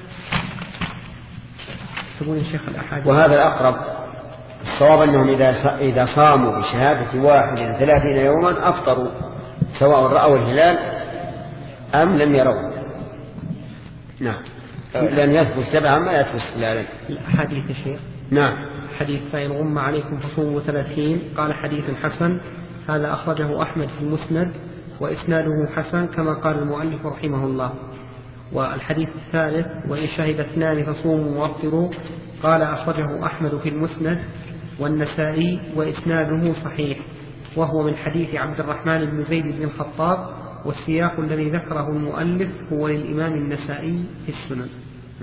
Speaker 2: وهذا الأقرب. الصواب أنهم إذا صاموا بشهادة واحد ثلاثين يوما أفطروا، سواء رأوا الهلال أم لم يروا. نعم، لأن يثبت سبعا ما يثبت استقلالا.
Speaker 1: حديث الشيخ.
Speaker 2: نعم.
Speaker 1: حديث فإن غم عليكم فصوموا ثلاثين، قال حديث حسن، هذا أخرجه أحمد في المسند وإسناده حسن كما قال المؤلف رحمه الله. والحديث الثالث وإن شهد اثنان فصوموا وافطروا، قال أخرجه أحمد في المسند والنسائي وإسناده صحيح، وهو من حديث عبد الرحمن بن زيد بن الخطاب، والسياق الذي ذكره المؤلف هو للإمام النسائي في السنن.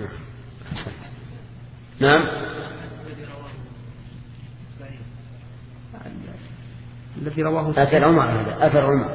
Speaker 2: نعم.
Speaker 1: الذي رواه
Speaker 2: أثر عمر، هذا أثر عمر.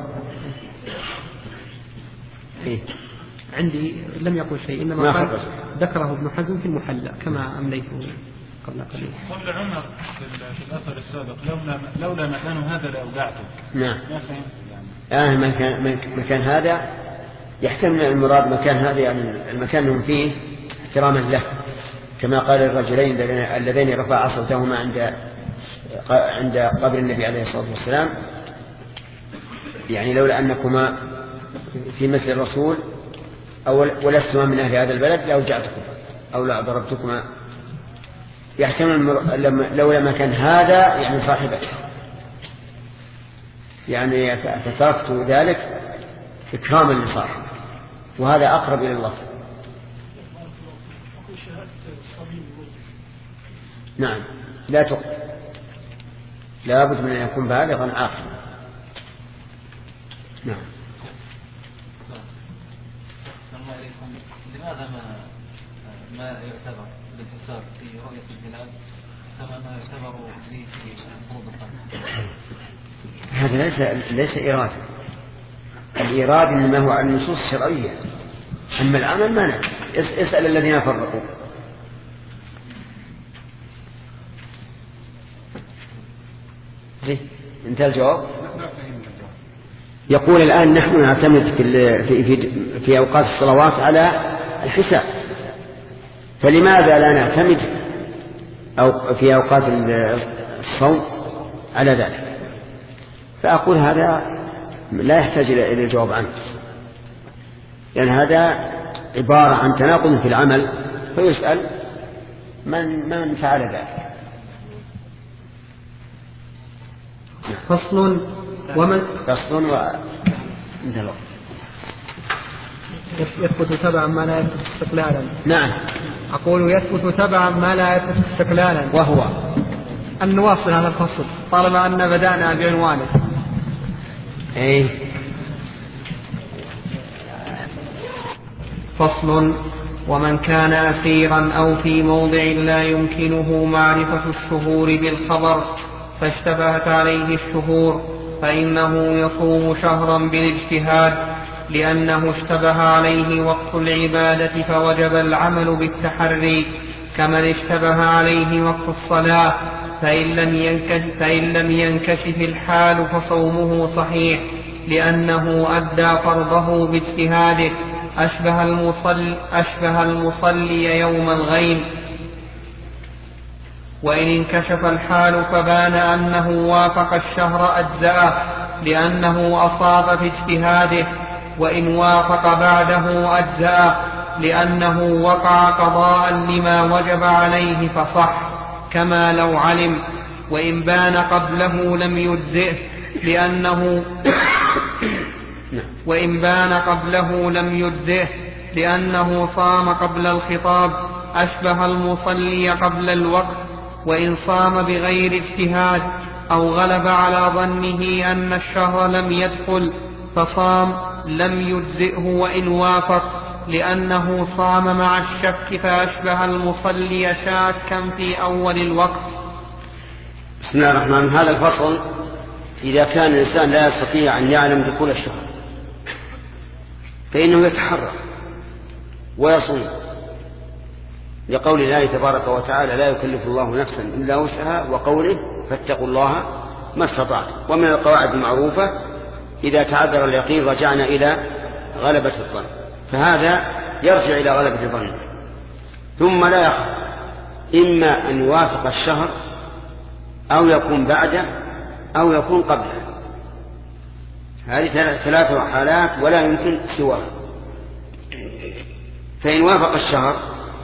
Speaker 2: إيه؟
Speaker 1: عندي لم يقل شيء، إنما قال ذكره ابن حزم في المحلى كما أمليته قبل قليل.
Speaker 8: قول عمر في الأثر السابق لولا لولا مكان هذا لأوجعته.
Speaker 2: نعم. آه مكان مكان هذا يحتمل المراد مكان هذا يعني المكان هم فيه احتراما له، كما قال الرجلين اللذين رفعا صوتهما عند عند قبر النبي عليه الصلاة والسلام، يعني لولا أنكما في مثل الرسول أو ولستما من أهل هذا البلد لأوجعتكم أو لأضربتكما. يحتمل لولا ما كان هذا يعني صاحبه، يعني فتركت ذلك إكراما لصاحبه، وهذا أقرب إلى الله. نعم، لا تقبل، لا بد من أن يكون بالغا عاقلا. نعم.
Speaker 9: لماذا ما ما يعتبر بالحساب في رؤية الهلال كما ما يعتبر به في فروض الخمس؟
Speaker 2: هذا ليس ليس إرادة. الإرادة إنما هو على النصوص الشرعية، أما العمل ما نعرف. اسأل الذين فرقوا. انتهى الجواب. يقول الآن نحن نعتمد في في في أوقات الصلوات على الحساب، فلماذا لا نعتمد أو في أوقات الصوم على ذلك؟ فأقول هذا لا يحتاج إلى الجواب عنه، لأن يعني هذا عبارة عن تناقض في العمل، فيسأل من من فعل ذلك.
Speaker 1: فصل ومن
Speaker 2: فصل وانتهى الوقت.
Speaker 1: يثبت تبعا ما لا يثبت استقلالا.
Speaker 2: نعم.
Speaker 1: أقول يثبت تبعا ما لا يثبت استقلالا،
Speaker 2: وهو
Speaker 1: أن نواصل هذا الفصل طالما أن بدأنا بعنوانه.
Speaker 2: أي
Speaker 1: فصل ومن كان أسيرا أو في موضع لا يمكنه معرفة الشهور بالخبر فاشتبهت عليه الشهور فإنه يصوم شهرا بالاجتهاد، لأنه اشتبه عليه وقت العبادة فوجب العمل بالتحري، كمن اشتبه عليه وقت الصلاة فإن لم ينكشف, فإن لم ينكشف الحال فصومه صحيح، لأنه أدى فرضه باجتهاده، أشبه المصلي, أشبه المصلي يوم الغيم. وإن انكشف الحال فبان أنه وافق الشهر أجزأه، لأنه أصاب في اجتهاده، وإن وافق بعده أجزأه، لأنه وقع قضاء لما وجب عليه فصح، كما لو علم. وإن بان قبله لم يجزئه، لأنه وإن بان قبله لم يجزئه لأنه صام قبل الخطاب، أشبه المصلي قبل الوقت. وإن صام بغير اجتهاد أو غلب على ظنه أن الشهر لم يدخل فصام لم يجزئه وإن وافق، لأنه صام مع الشك فأشبه المصلي شاكا في أول الوقت.
Speaker 2: بسم الله الرحمن الرحيم. هذا الفصل إذا كان الإنسان لا يستطيع أن يعلم دخول الشهر فإنه يتحرى ويصوم، لقول الله تبارك وتعالى لا يكلف الله نفسا إلا وسعها، وقوله فاتقوا الله ما استطعتم. ومن القواعد المعروفة إذا تعذر اليقين رجعنا إلى غلبة الظن، فهذا يرجع إلى غلبة الظن. ثم لا يخف إما أن يوافق الشهر أو يكون بعده أو يكون قبله، هذه ثلاثة حالات ولا يمكن سواها. فإن وافق الشهر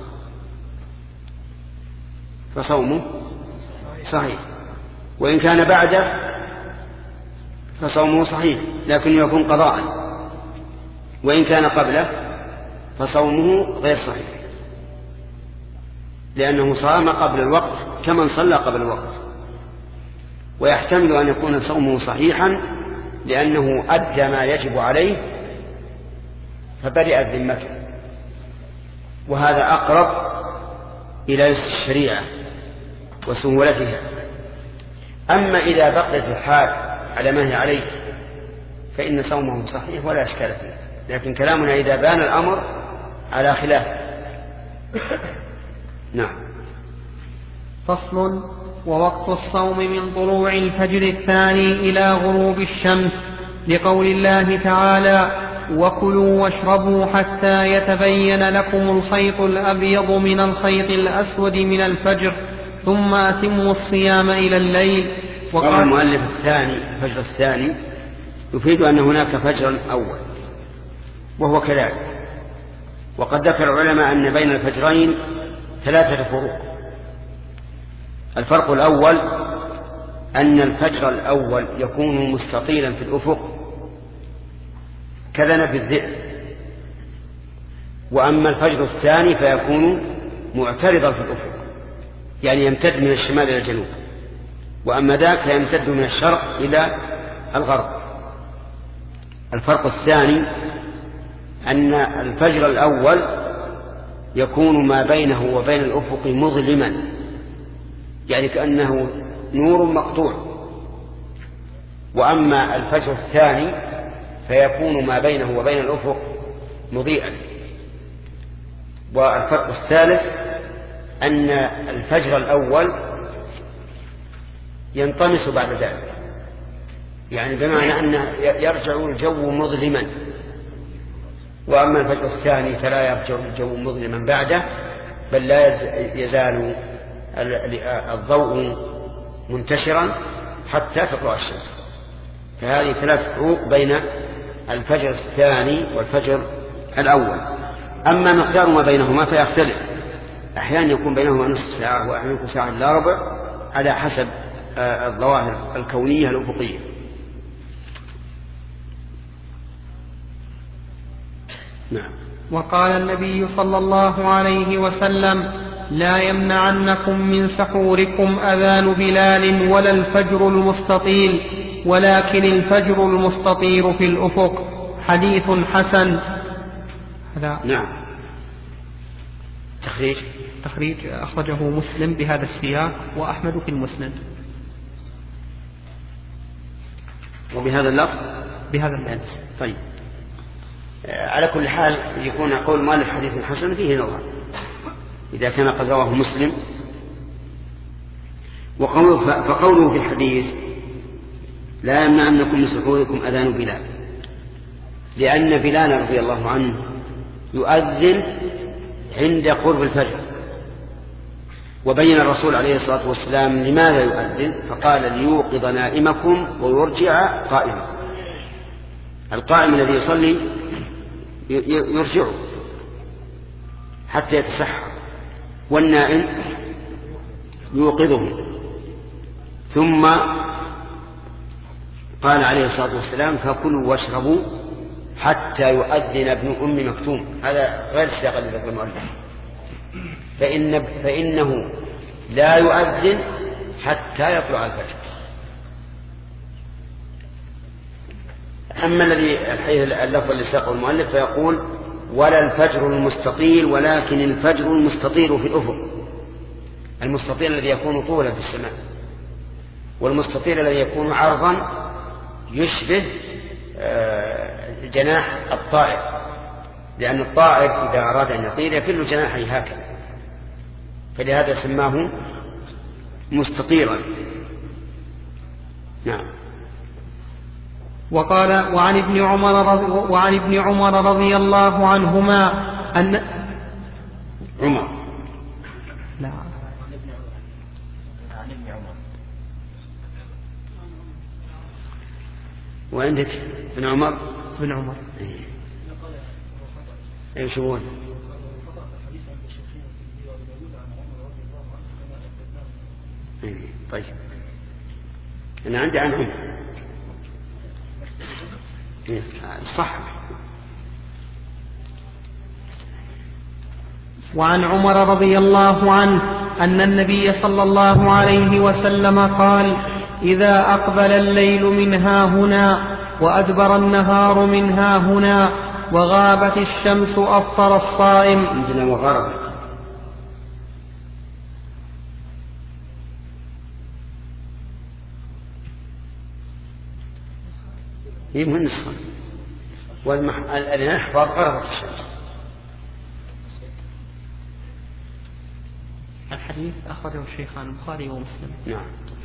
Speaker 2: فصومه صحيح، وإن كان بعده فصومه صحيح لكن يكون قضاء، وإن كان قبله فصومه غير صحيح لأنه صام قبل الوقت كمن صلى قبل الوقت. ويحتمل أن يكون صومه صحيحا لأنه أدى ما يجب عليه فبرئت ذمته، وهذا أقرب إلى يسر الشريعة وسهولتها. أما إذا بقيت الحال على ما هي عليه فإن صومه صحيح ولا إشكال فيه، لكن كلامنا إذا بان الأمر على خلاف. نعم.
Speaker 1: فصل. ووقت الصوم من طلوع الفجر الثاني إلى غروب الشمس، لقول الله تعالى: وكلوا واشربوا حتى يتبين لكم الخيط الأبيض من الخيط الأسود من الفجر ثم أتموا الصيام إلى الليل.
Speaker 2: وقال المؤلف الثاني الفجر الثاني يفيد أن هناك فجرا أول وهو كذلك. وقد ذكر العلماء أن بين الفجرين ثلاثة فروق. الفرق الأول أن الفجر الأول يكون مستطيلا في الأفق كذنب الذئب، وأما الفجر الثاني فيكون معترضا في الأفق يعني يمتد من الشمال إلى الجنوب، وأما ذاك يمتد من الشرق إلى الغرب. الفرق الثاني أن الفجر الأول يكون ما بينه وبين الأفق مظلما يعني كأنه نور مقطوع، وأما الفجر الثاني فيكون ما بينه وبين الأفق مضيئا. والفرق الثالث أن الفجر الأول ينطمس بعد ذلك، يعني بمعنى أن يرجع الجو مظلما، وأما الفجر الثاني فلا يرجع الجو مظلما بعده بل لا يزال الضوء منتشرا حتى تطلع الشمس. فهذه ثلاث فروق بين الفجر الثاني والفجر الأول. أما مقدار ما بينهما فيختلف، أحيانا يكون بينهما نصف ساعة وأحيانا يكون ساعة إلا ربع على حسب الظواهر الكونية الأفقية. نعم.
Speaker 1: وقال النبي صلى الله عليه وسلم: لا يمنعنكم من سحوركم أذان بلال ولا الفجر المستطيل ولكن الفجر المستطير في الأفق. حديث حسن. هذا
Speaker 2: نعم. تخريج
Speaker 1: تخريج أخرجه مسلم بهذا السياق وأحمد في المسند
Speaker 2: وبهذا اللفظ
Speaker 1: بهذا اللفظ.
Speaker 2: طيب، على كل حال يكون قول مالك حديث حسن فيه نظر إذا كان قد رواه مسلم. وقوله فقوله في الحديث: لا يمنعنكم من سحوركم أذان بلال، لأن بلال رضي الله عنه يؤذن عند قرب الفجر، وبين الرسول عليه الصلاة والسلام لماذا يؤذن، فقال: ليوقظ نائمكم ويرجع قائمكم. القائم الذي يصلي يرجعه حتى يتسحر، والنائم يوقظه. ثم قال عليه الصلاة والسلام: فكلوا واشربوا حتى يؤذن ابن أم مكتوم. هذا غير السياق الذي ذكر المؤلف، فإن فإنه لا يؤذن حتى يطلع الفجر. أما الذي اللفظ اللي ساقه المؤلف فيقول: ولا الفجر المستطيل ولكن الفجر المستطير في الأفق. المستطيل الذي يكون طولا في السماء، والمستطيل الذي يكون عرضا يشبه جناح الطائر، لأن الطائر إذا أراد أن يطير يكل جناحه هكذا، فلهذا سماه مستطيرا. نعم.
Speaker 1: وقال: وعن ابن عمر رضي وعن ابن عمر رضي الله عنهما أن
Speaker 2: عمر
Speaker 1: لا
Speaker 2: وعندك ابن عمر
Speaker 1: ابن عمر
Speaker 2: ايش هو؟ طيب أنا عندي عنهم صح.
Speaker 1: وعن عمر رضي الله عنه أن النبي صلى الله عليه وسلم قال: إذا أقبل الليل من ها هنا وأدبر النهار من ها هنا وغابت الشمس أفطر الصائم.
Speaker 2: عندنا وغربت. هي مهم الصلاة والنحفظ غربت الشمس.
Speaker 1: الحديث أخرجه الشيخان البخاري ومسلم.
Speaker 2: نعم.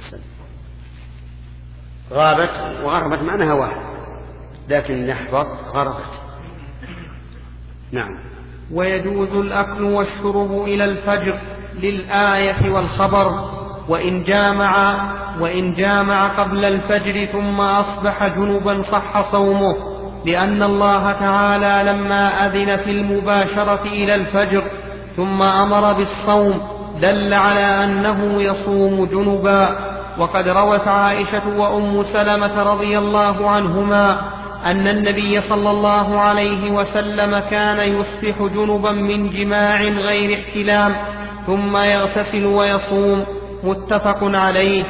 Speaker 2: غابت وغربت معناها واحد، لكن النحفظ غربت. نعم.
Speaker 1: ويجوز الأكل والشرب إلى الفجر للآية والخبر، وإن جامع وإن جامع قبل الفجر ثم أصبح جنبا صح صومه، لأن الله تعالى لما أذن في المباشرة إلى الفجر ثم أمر بالصوم دل على أنه يصوم جنبا. وقد روت عائشة وأم سلمة رضي الله عنهما أن النبي صلى الله عليه وسلم كان يصبح جنبا من جماع غير احتلام ثم يغتسل ويصوم، متفق عليه.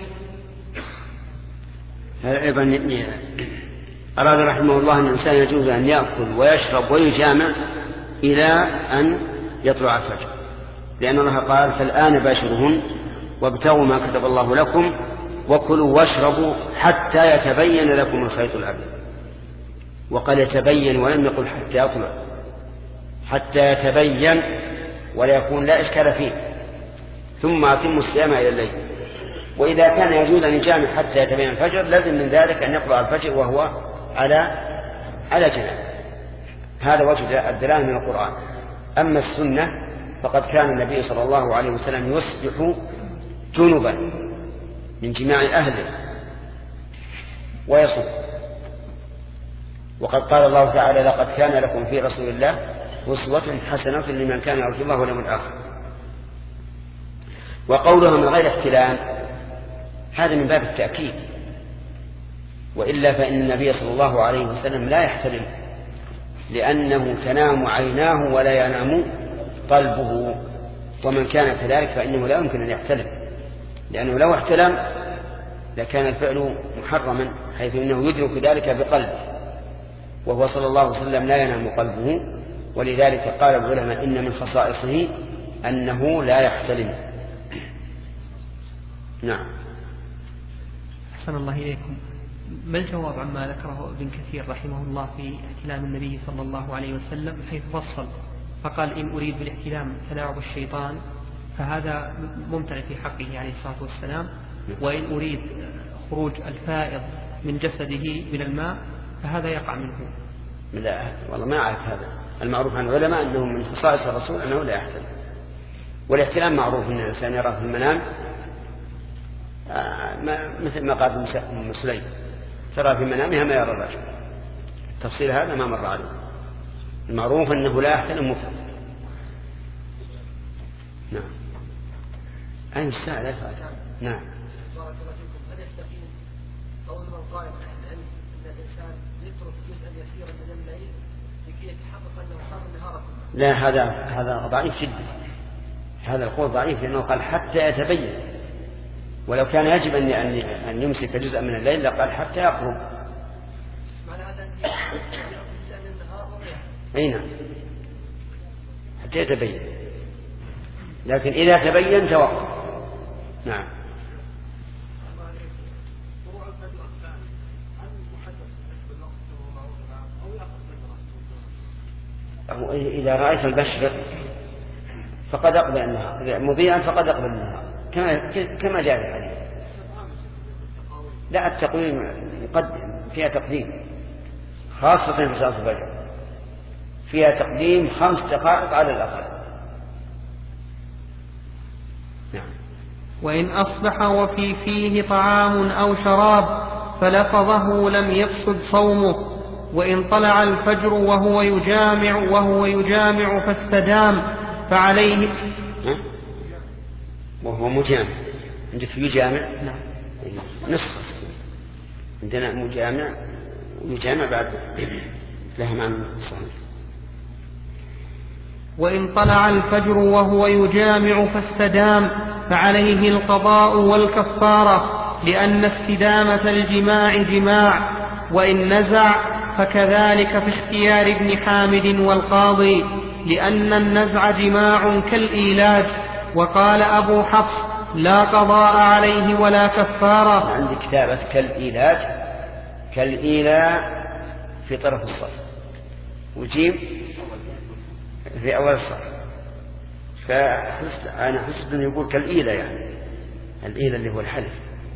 Speaker 2: هذا أيضا أراد رحمه الله أن الإنسان يجوز أن يأكل ويشرب ويجامع إلى أن يطلع الفجر، لأن الله قال: فالآن باشرهن وابتغوا ما كتب الله لكم وكلوا واشربوا حتى يتبين لكم الخيط الأبيض. وقال يتبين ولم يقل حتى يطلع، حتى يتبين ولا يكون لا إشكال فيه. ثم أتموا الصيام إلى الليل. وإذا كان يجوز أن يجامع حتى يتبين الفجر لازم من ذلك أن يطلع الفجر وهو على على جنب. هذا وجه الدلالة من القرآن. أما السنة فقد كان النبي صلى الله عليه وسلم يصبح جنبا من جماع أهله ويصوم. وقد قال الله تعالى: لقد كان لكم في رسول الله أسوة حسنة لمن كان يرجو الله واليوم الآخر. وقولها من غير احتلام هذا من باب التأكيد، وإلا فإن النبي صلى الله عليه وسلم لا يحتلم، لأنه تنام عيناه ولا ينام قلبه، ومن كان كذلك فإنه لا يمكن أن يحتلم، لأنه لو احتلم لكان الفعل محرما، حيث أنه يدرك ذلك بقلبه، وهو صلى الله عليه وسلم لا ينام قلبه. ولذلك قال العلماء إن من خصائصه أنه لا يحتلم. نعم.
Speaker 1: أحسن الله إليكم. ما الجواب عما ذكره ابن كثير رحمه الله في احتلام النبي صلى الله عليه وسلم، حيث فصل فقال: إن أريد بالاحتلام تلاعب الشيطان فهذا ممتنع في حقه عليه الصلاة والسلام، وإن أريد خروج الفائض من جسده من الماء فهذا يقع منه.
Speaker 2: لا والله ما أعرف هذا. المعروف عن العلماء أنه من خصائص الرسول أنه لا يحتلم. والاحتلام معروف أن الإنسان يراه في المنام، مثل ما قال ابن سليم: ترى في منامها ما يرى الرجل. التفصيل هذا ما مر عليه. المعروف أنه لا يحتلم مفرد. نعم. أين الساعة لا فاتح؟ نعم.
Speaker 5: بارك الله فيكم. هل يستقيم قول من قال أهل العلم أن الإنسان يترك جزءا يسيرا من الليل لكي يتحقق أنه صام النهار كله؟
Speaker 2: لا، هذا هذا ضعيف جدا. هذا القول ضعيف، لأنه قال حتى يتبين، ولو كان يجب أن أن يمسك جزءا من الليل لقال حتى يقرب.
Speaker 5: معنى هذا أن يأخذ جزءا من النهار وغيره.
Speaker 2: أي نعم، حتى يتبين، لكن إذا تبين توقف. نعم. إذا رأيت البشر فقد أقبل النهار، مضيئا فقد أقبل النهار، كما كما جاء في الحديث. لا، التقويم يقدم فيها تقديم، خاصة في صلاة الفجر فيها تقديم خمس دقائق على الأقل. نعم.
Speaker 1: وإن أصبح وفي فيه طعام أو شراب فلفظه لم يفسد صومه، وإن طلع الفجر وهو يجامع وهو يجامع فاستدام فعليه
Speaker 2: وهو مجامع. عندك يجامع؟
Speaker 1: نعم.
Speaker 2: نسخة. عندنا مجامع ويجامع بعد لها معنى صحيح.
Speaker 1: وإن طلع الفجر وهو يجامع فاستدام فعليه القضاء والكفارة، لأن استدامة الجماع جماع. وإن نزع فكذلك في اختيار ابن حامد والقاضي، لأن النزع جماع كالإيلاج. وقال أبو حفص لا قضاء عليه ولا كفارة.
Speaker 2: عندي كتابة كالإيلاج، كالإيلاء في طرف الصف وجيم في أول الصف، فحست أنا حسب أنه يقول كالإيلاء، يعني الإيلاء اللي هو الحلف،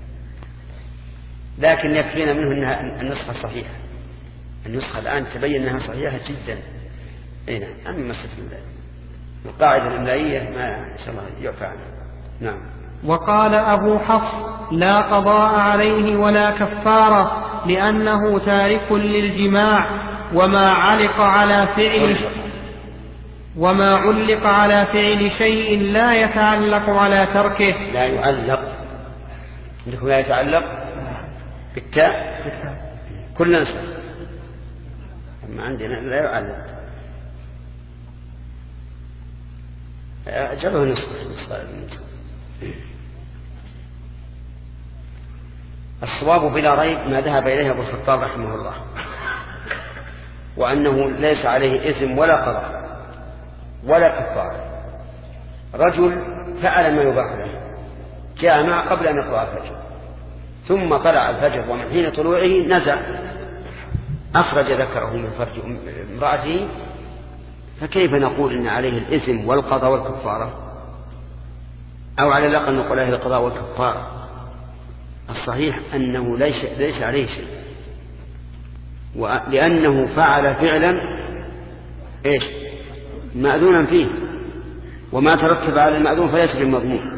Speaker 2: لكن يكفينا منه أنها النسخة صحيحة. النسخة الآن تبين أنها صحيحة جدا. أين أما مسألة القاعدة الإملائية ما إن شاء الله يعفى عنها. نعم.
Speaker 1: وقال أبو حفص لا قضاء عليه ولا كفارة، لأنه تارك للجماع، وما علق على فعل وما علق على فعل شيء لا يتعلق على تركه.
Speaker 2: لا يعلق عندكم لا يتعلق بالتاء كل نسخ، أما عندنا لا يعلق. أجله نسخة. الصواب بلا ريب ما ذهب إليه أبو الخطاب رحمه الله، وأنه ليس عليه إثم ولا قضاء ولا كفارة. رجل فعل ما يباح له، جامع قبل أن يطلع الفجر، ثم طلع الفجر ومن حين طلوعه نزع أخرج ذكره من فرج امرأته، فكيف نقول إن عليه الإثم والقضاء والكفارة؟ أو على الأقل نقول عليه القضاء والكفارة. الصحيح أنه ليس, ليس عليه شيء، لأنه فعل فعلا إيش مأذونا فيه، وما ترتب على المأذون فليس بالمضمون.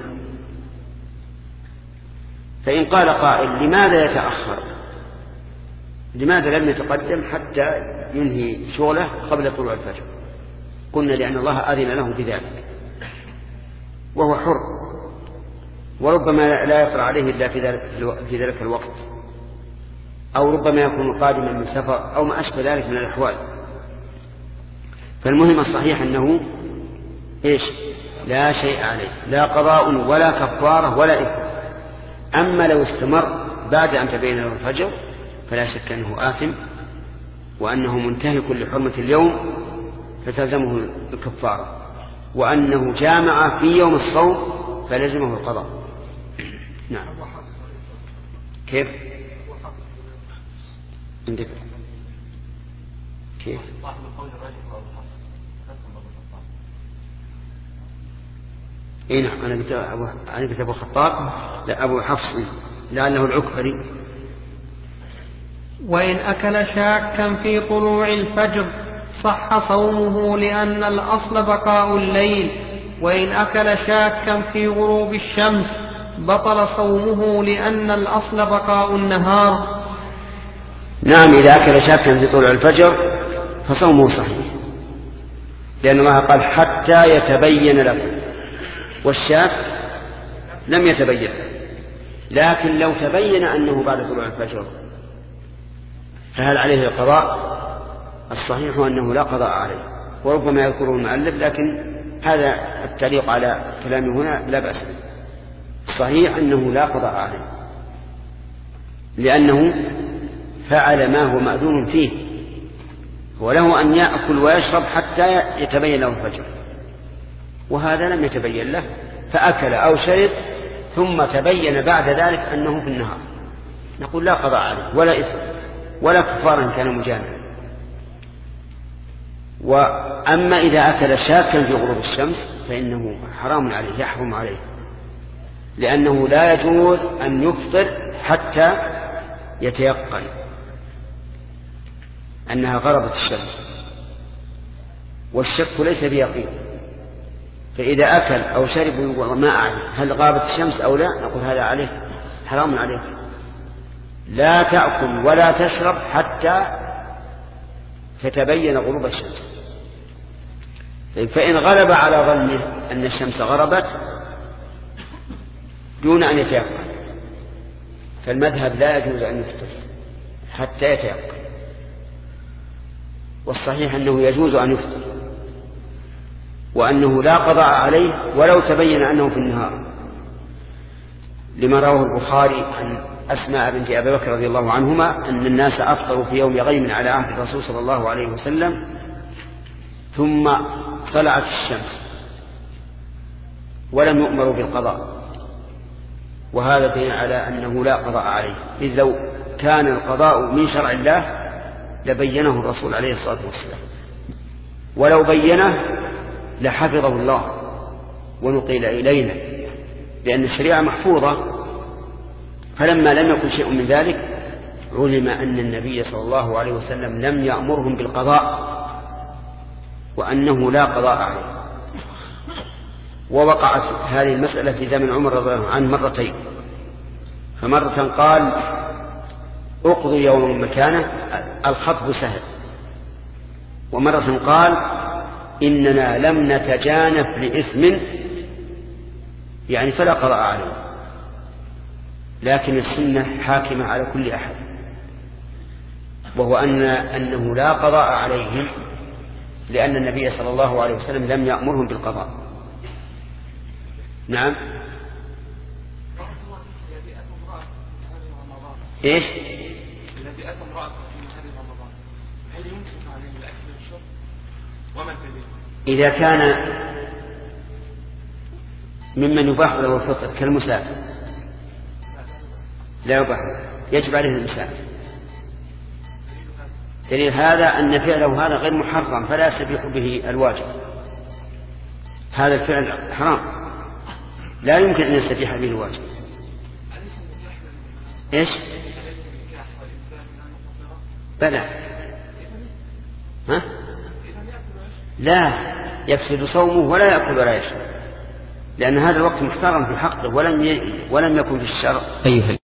Speaker 2: فإن قال قائل لماذا يتأخر، لماذا لم يتقدم حتى ينهي شغله قبل طلوع الفجر؟ قلنا لأن الله أذن له بذلك وهو حر، وربما لا يطلع عليه إلا في ذلك الوقت، أو ربما يكون قادما من سفر أو ما أشبه ذلك من الأحوال. فالمهم الصحيح أنه إيش لا شيء عليه، لا قضاء ولا كفارة ولا إثم. أما لو استمر بعد أن تبين له الفجر فلا شك أنه آثم، وأنه منتهك لحرمة اليوم فتلزمه الكفارة، وأنه جامع في يوم الصوم فلزمه القضاء. نعم. كيف عندك كيف اي نعم انا قلت ابو انا قلت ابو الخطاب لا ابو حفص لانه العكبري.
Speaker 1: وإن أكل شاكا في طلوع الفجر صح صومه، لأن الأصل بقاء الليل. وإن أكل شاكا في غروب الشمس بطل صومه، لأن الأصل بقاء النهار.
Speaker 2: نعم. إذا أكل شاكا في طلوع الفجر فصومه صحيح، لأن الله قال حتى يتبين لكم، والشاك لم يتبين. لكن لو تبين أنه بعد طلوع الفجر فهل عليه القضاء؟ الصحيح أنه لا قضاء عليه، وربما يذكره المؤلف، لكن هذا التعليق على كلامه هنا لا بأس. الصحيح أنه لا قضاء عليه، لأنه فعل ما هو مأذون فيه، وله أن يأكل ويشرب حتى يتبين له الفجر، وهذا لم يتبين له، فأكل أو شرب ثم تبين بعد ذلك أنه في النهار، نقول لا قضاء عليه ولا إثم ولا كفارا كان مجانبا. وأما إذا أكل شاكا في غروب الشمس فإنه حرام عليه، يحرم عليه، لأنه لا يجوز أن يفطر حتى يتيقن أنها غربت الشمس، والشك ليس بيقين. فإذا أكل أو شرب وما أعلم هل غابت الشمس أو لا، نقول هذا عليه حرام عليه، لا تأكل ولا تشرب حتى تتبين غروب الشمس. فإن غلب على ظنه أن الشمس غربت دون أن يتيقن، فالمذهب لا يجوز أن يفطر حتى يتيقن، والصحيح أنه يجوز أن يفطر، وأنه لا قضاء عليه ولو تبين أنه في النهار، لما رواه البخاري عن أسماء بنت أبي بكر رضي الله عنهما أن الناس أفطروا في يوم غيم على عهد الرسول صلى الله عليه وسلم ثم طلعت الشمس ولم يؤمروا بالقضاء، وهذا دليل على أنه لا قضاء عليه، إذ لو كان القضاء من شرع الله لبينه الرسول عليه الصلاة والسلام، ولو بينه لحفظه الله ونقل إلينا، لأن الشريعة محفوظة. فلما لم يكن شيء من ذلك علم أن النبي صلى الله عليه وسلم لم يأمرهم بالقضاء وأنه لا قضاء عليه. ووقعت هذه المسألة في زمن عمر رضي الله عنه مرتين، فمرة قال اقضوا يوم مكانه الخطب سهل، ومرة قال إننا لم نتجانف لإثم يعني فلا قضاء عليه. لكن السنة حاكمة على كل أحد، وهو أن أنه لا قضاء عليهم، لأن النبي صلى الله عليه وسلم لم يأمرهم بالقضاء. نعم. إيش؟
Speaker 3: الذي أتى امرأة في نهار رمضان هل يمسك عليه الأكل والشرب وما الدليل؟
Speaker 2: إذا كان ممن يباح له الفطر كالمسافر لا يباح، يجب عليه الإمساك. دليل هذا أن فعله هذا غير محرم فلا يستبيح به الواجب، هذا الفعل حرام لا يمكن أن يستبيح به الواجب. إيش؟ بلى. ها؟ لا يفسد صومه ولا يأكل ولا يشرب، لأن هذا الوقت محترم في حقه ولم ي... ولم يكن في الشرع.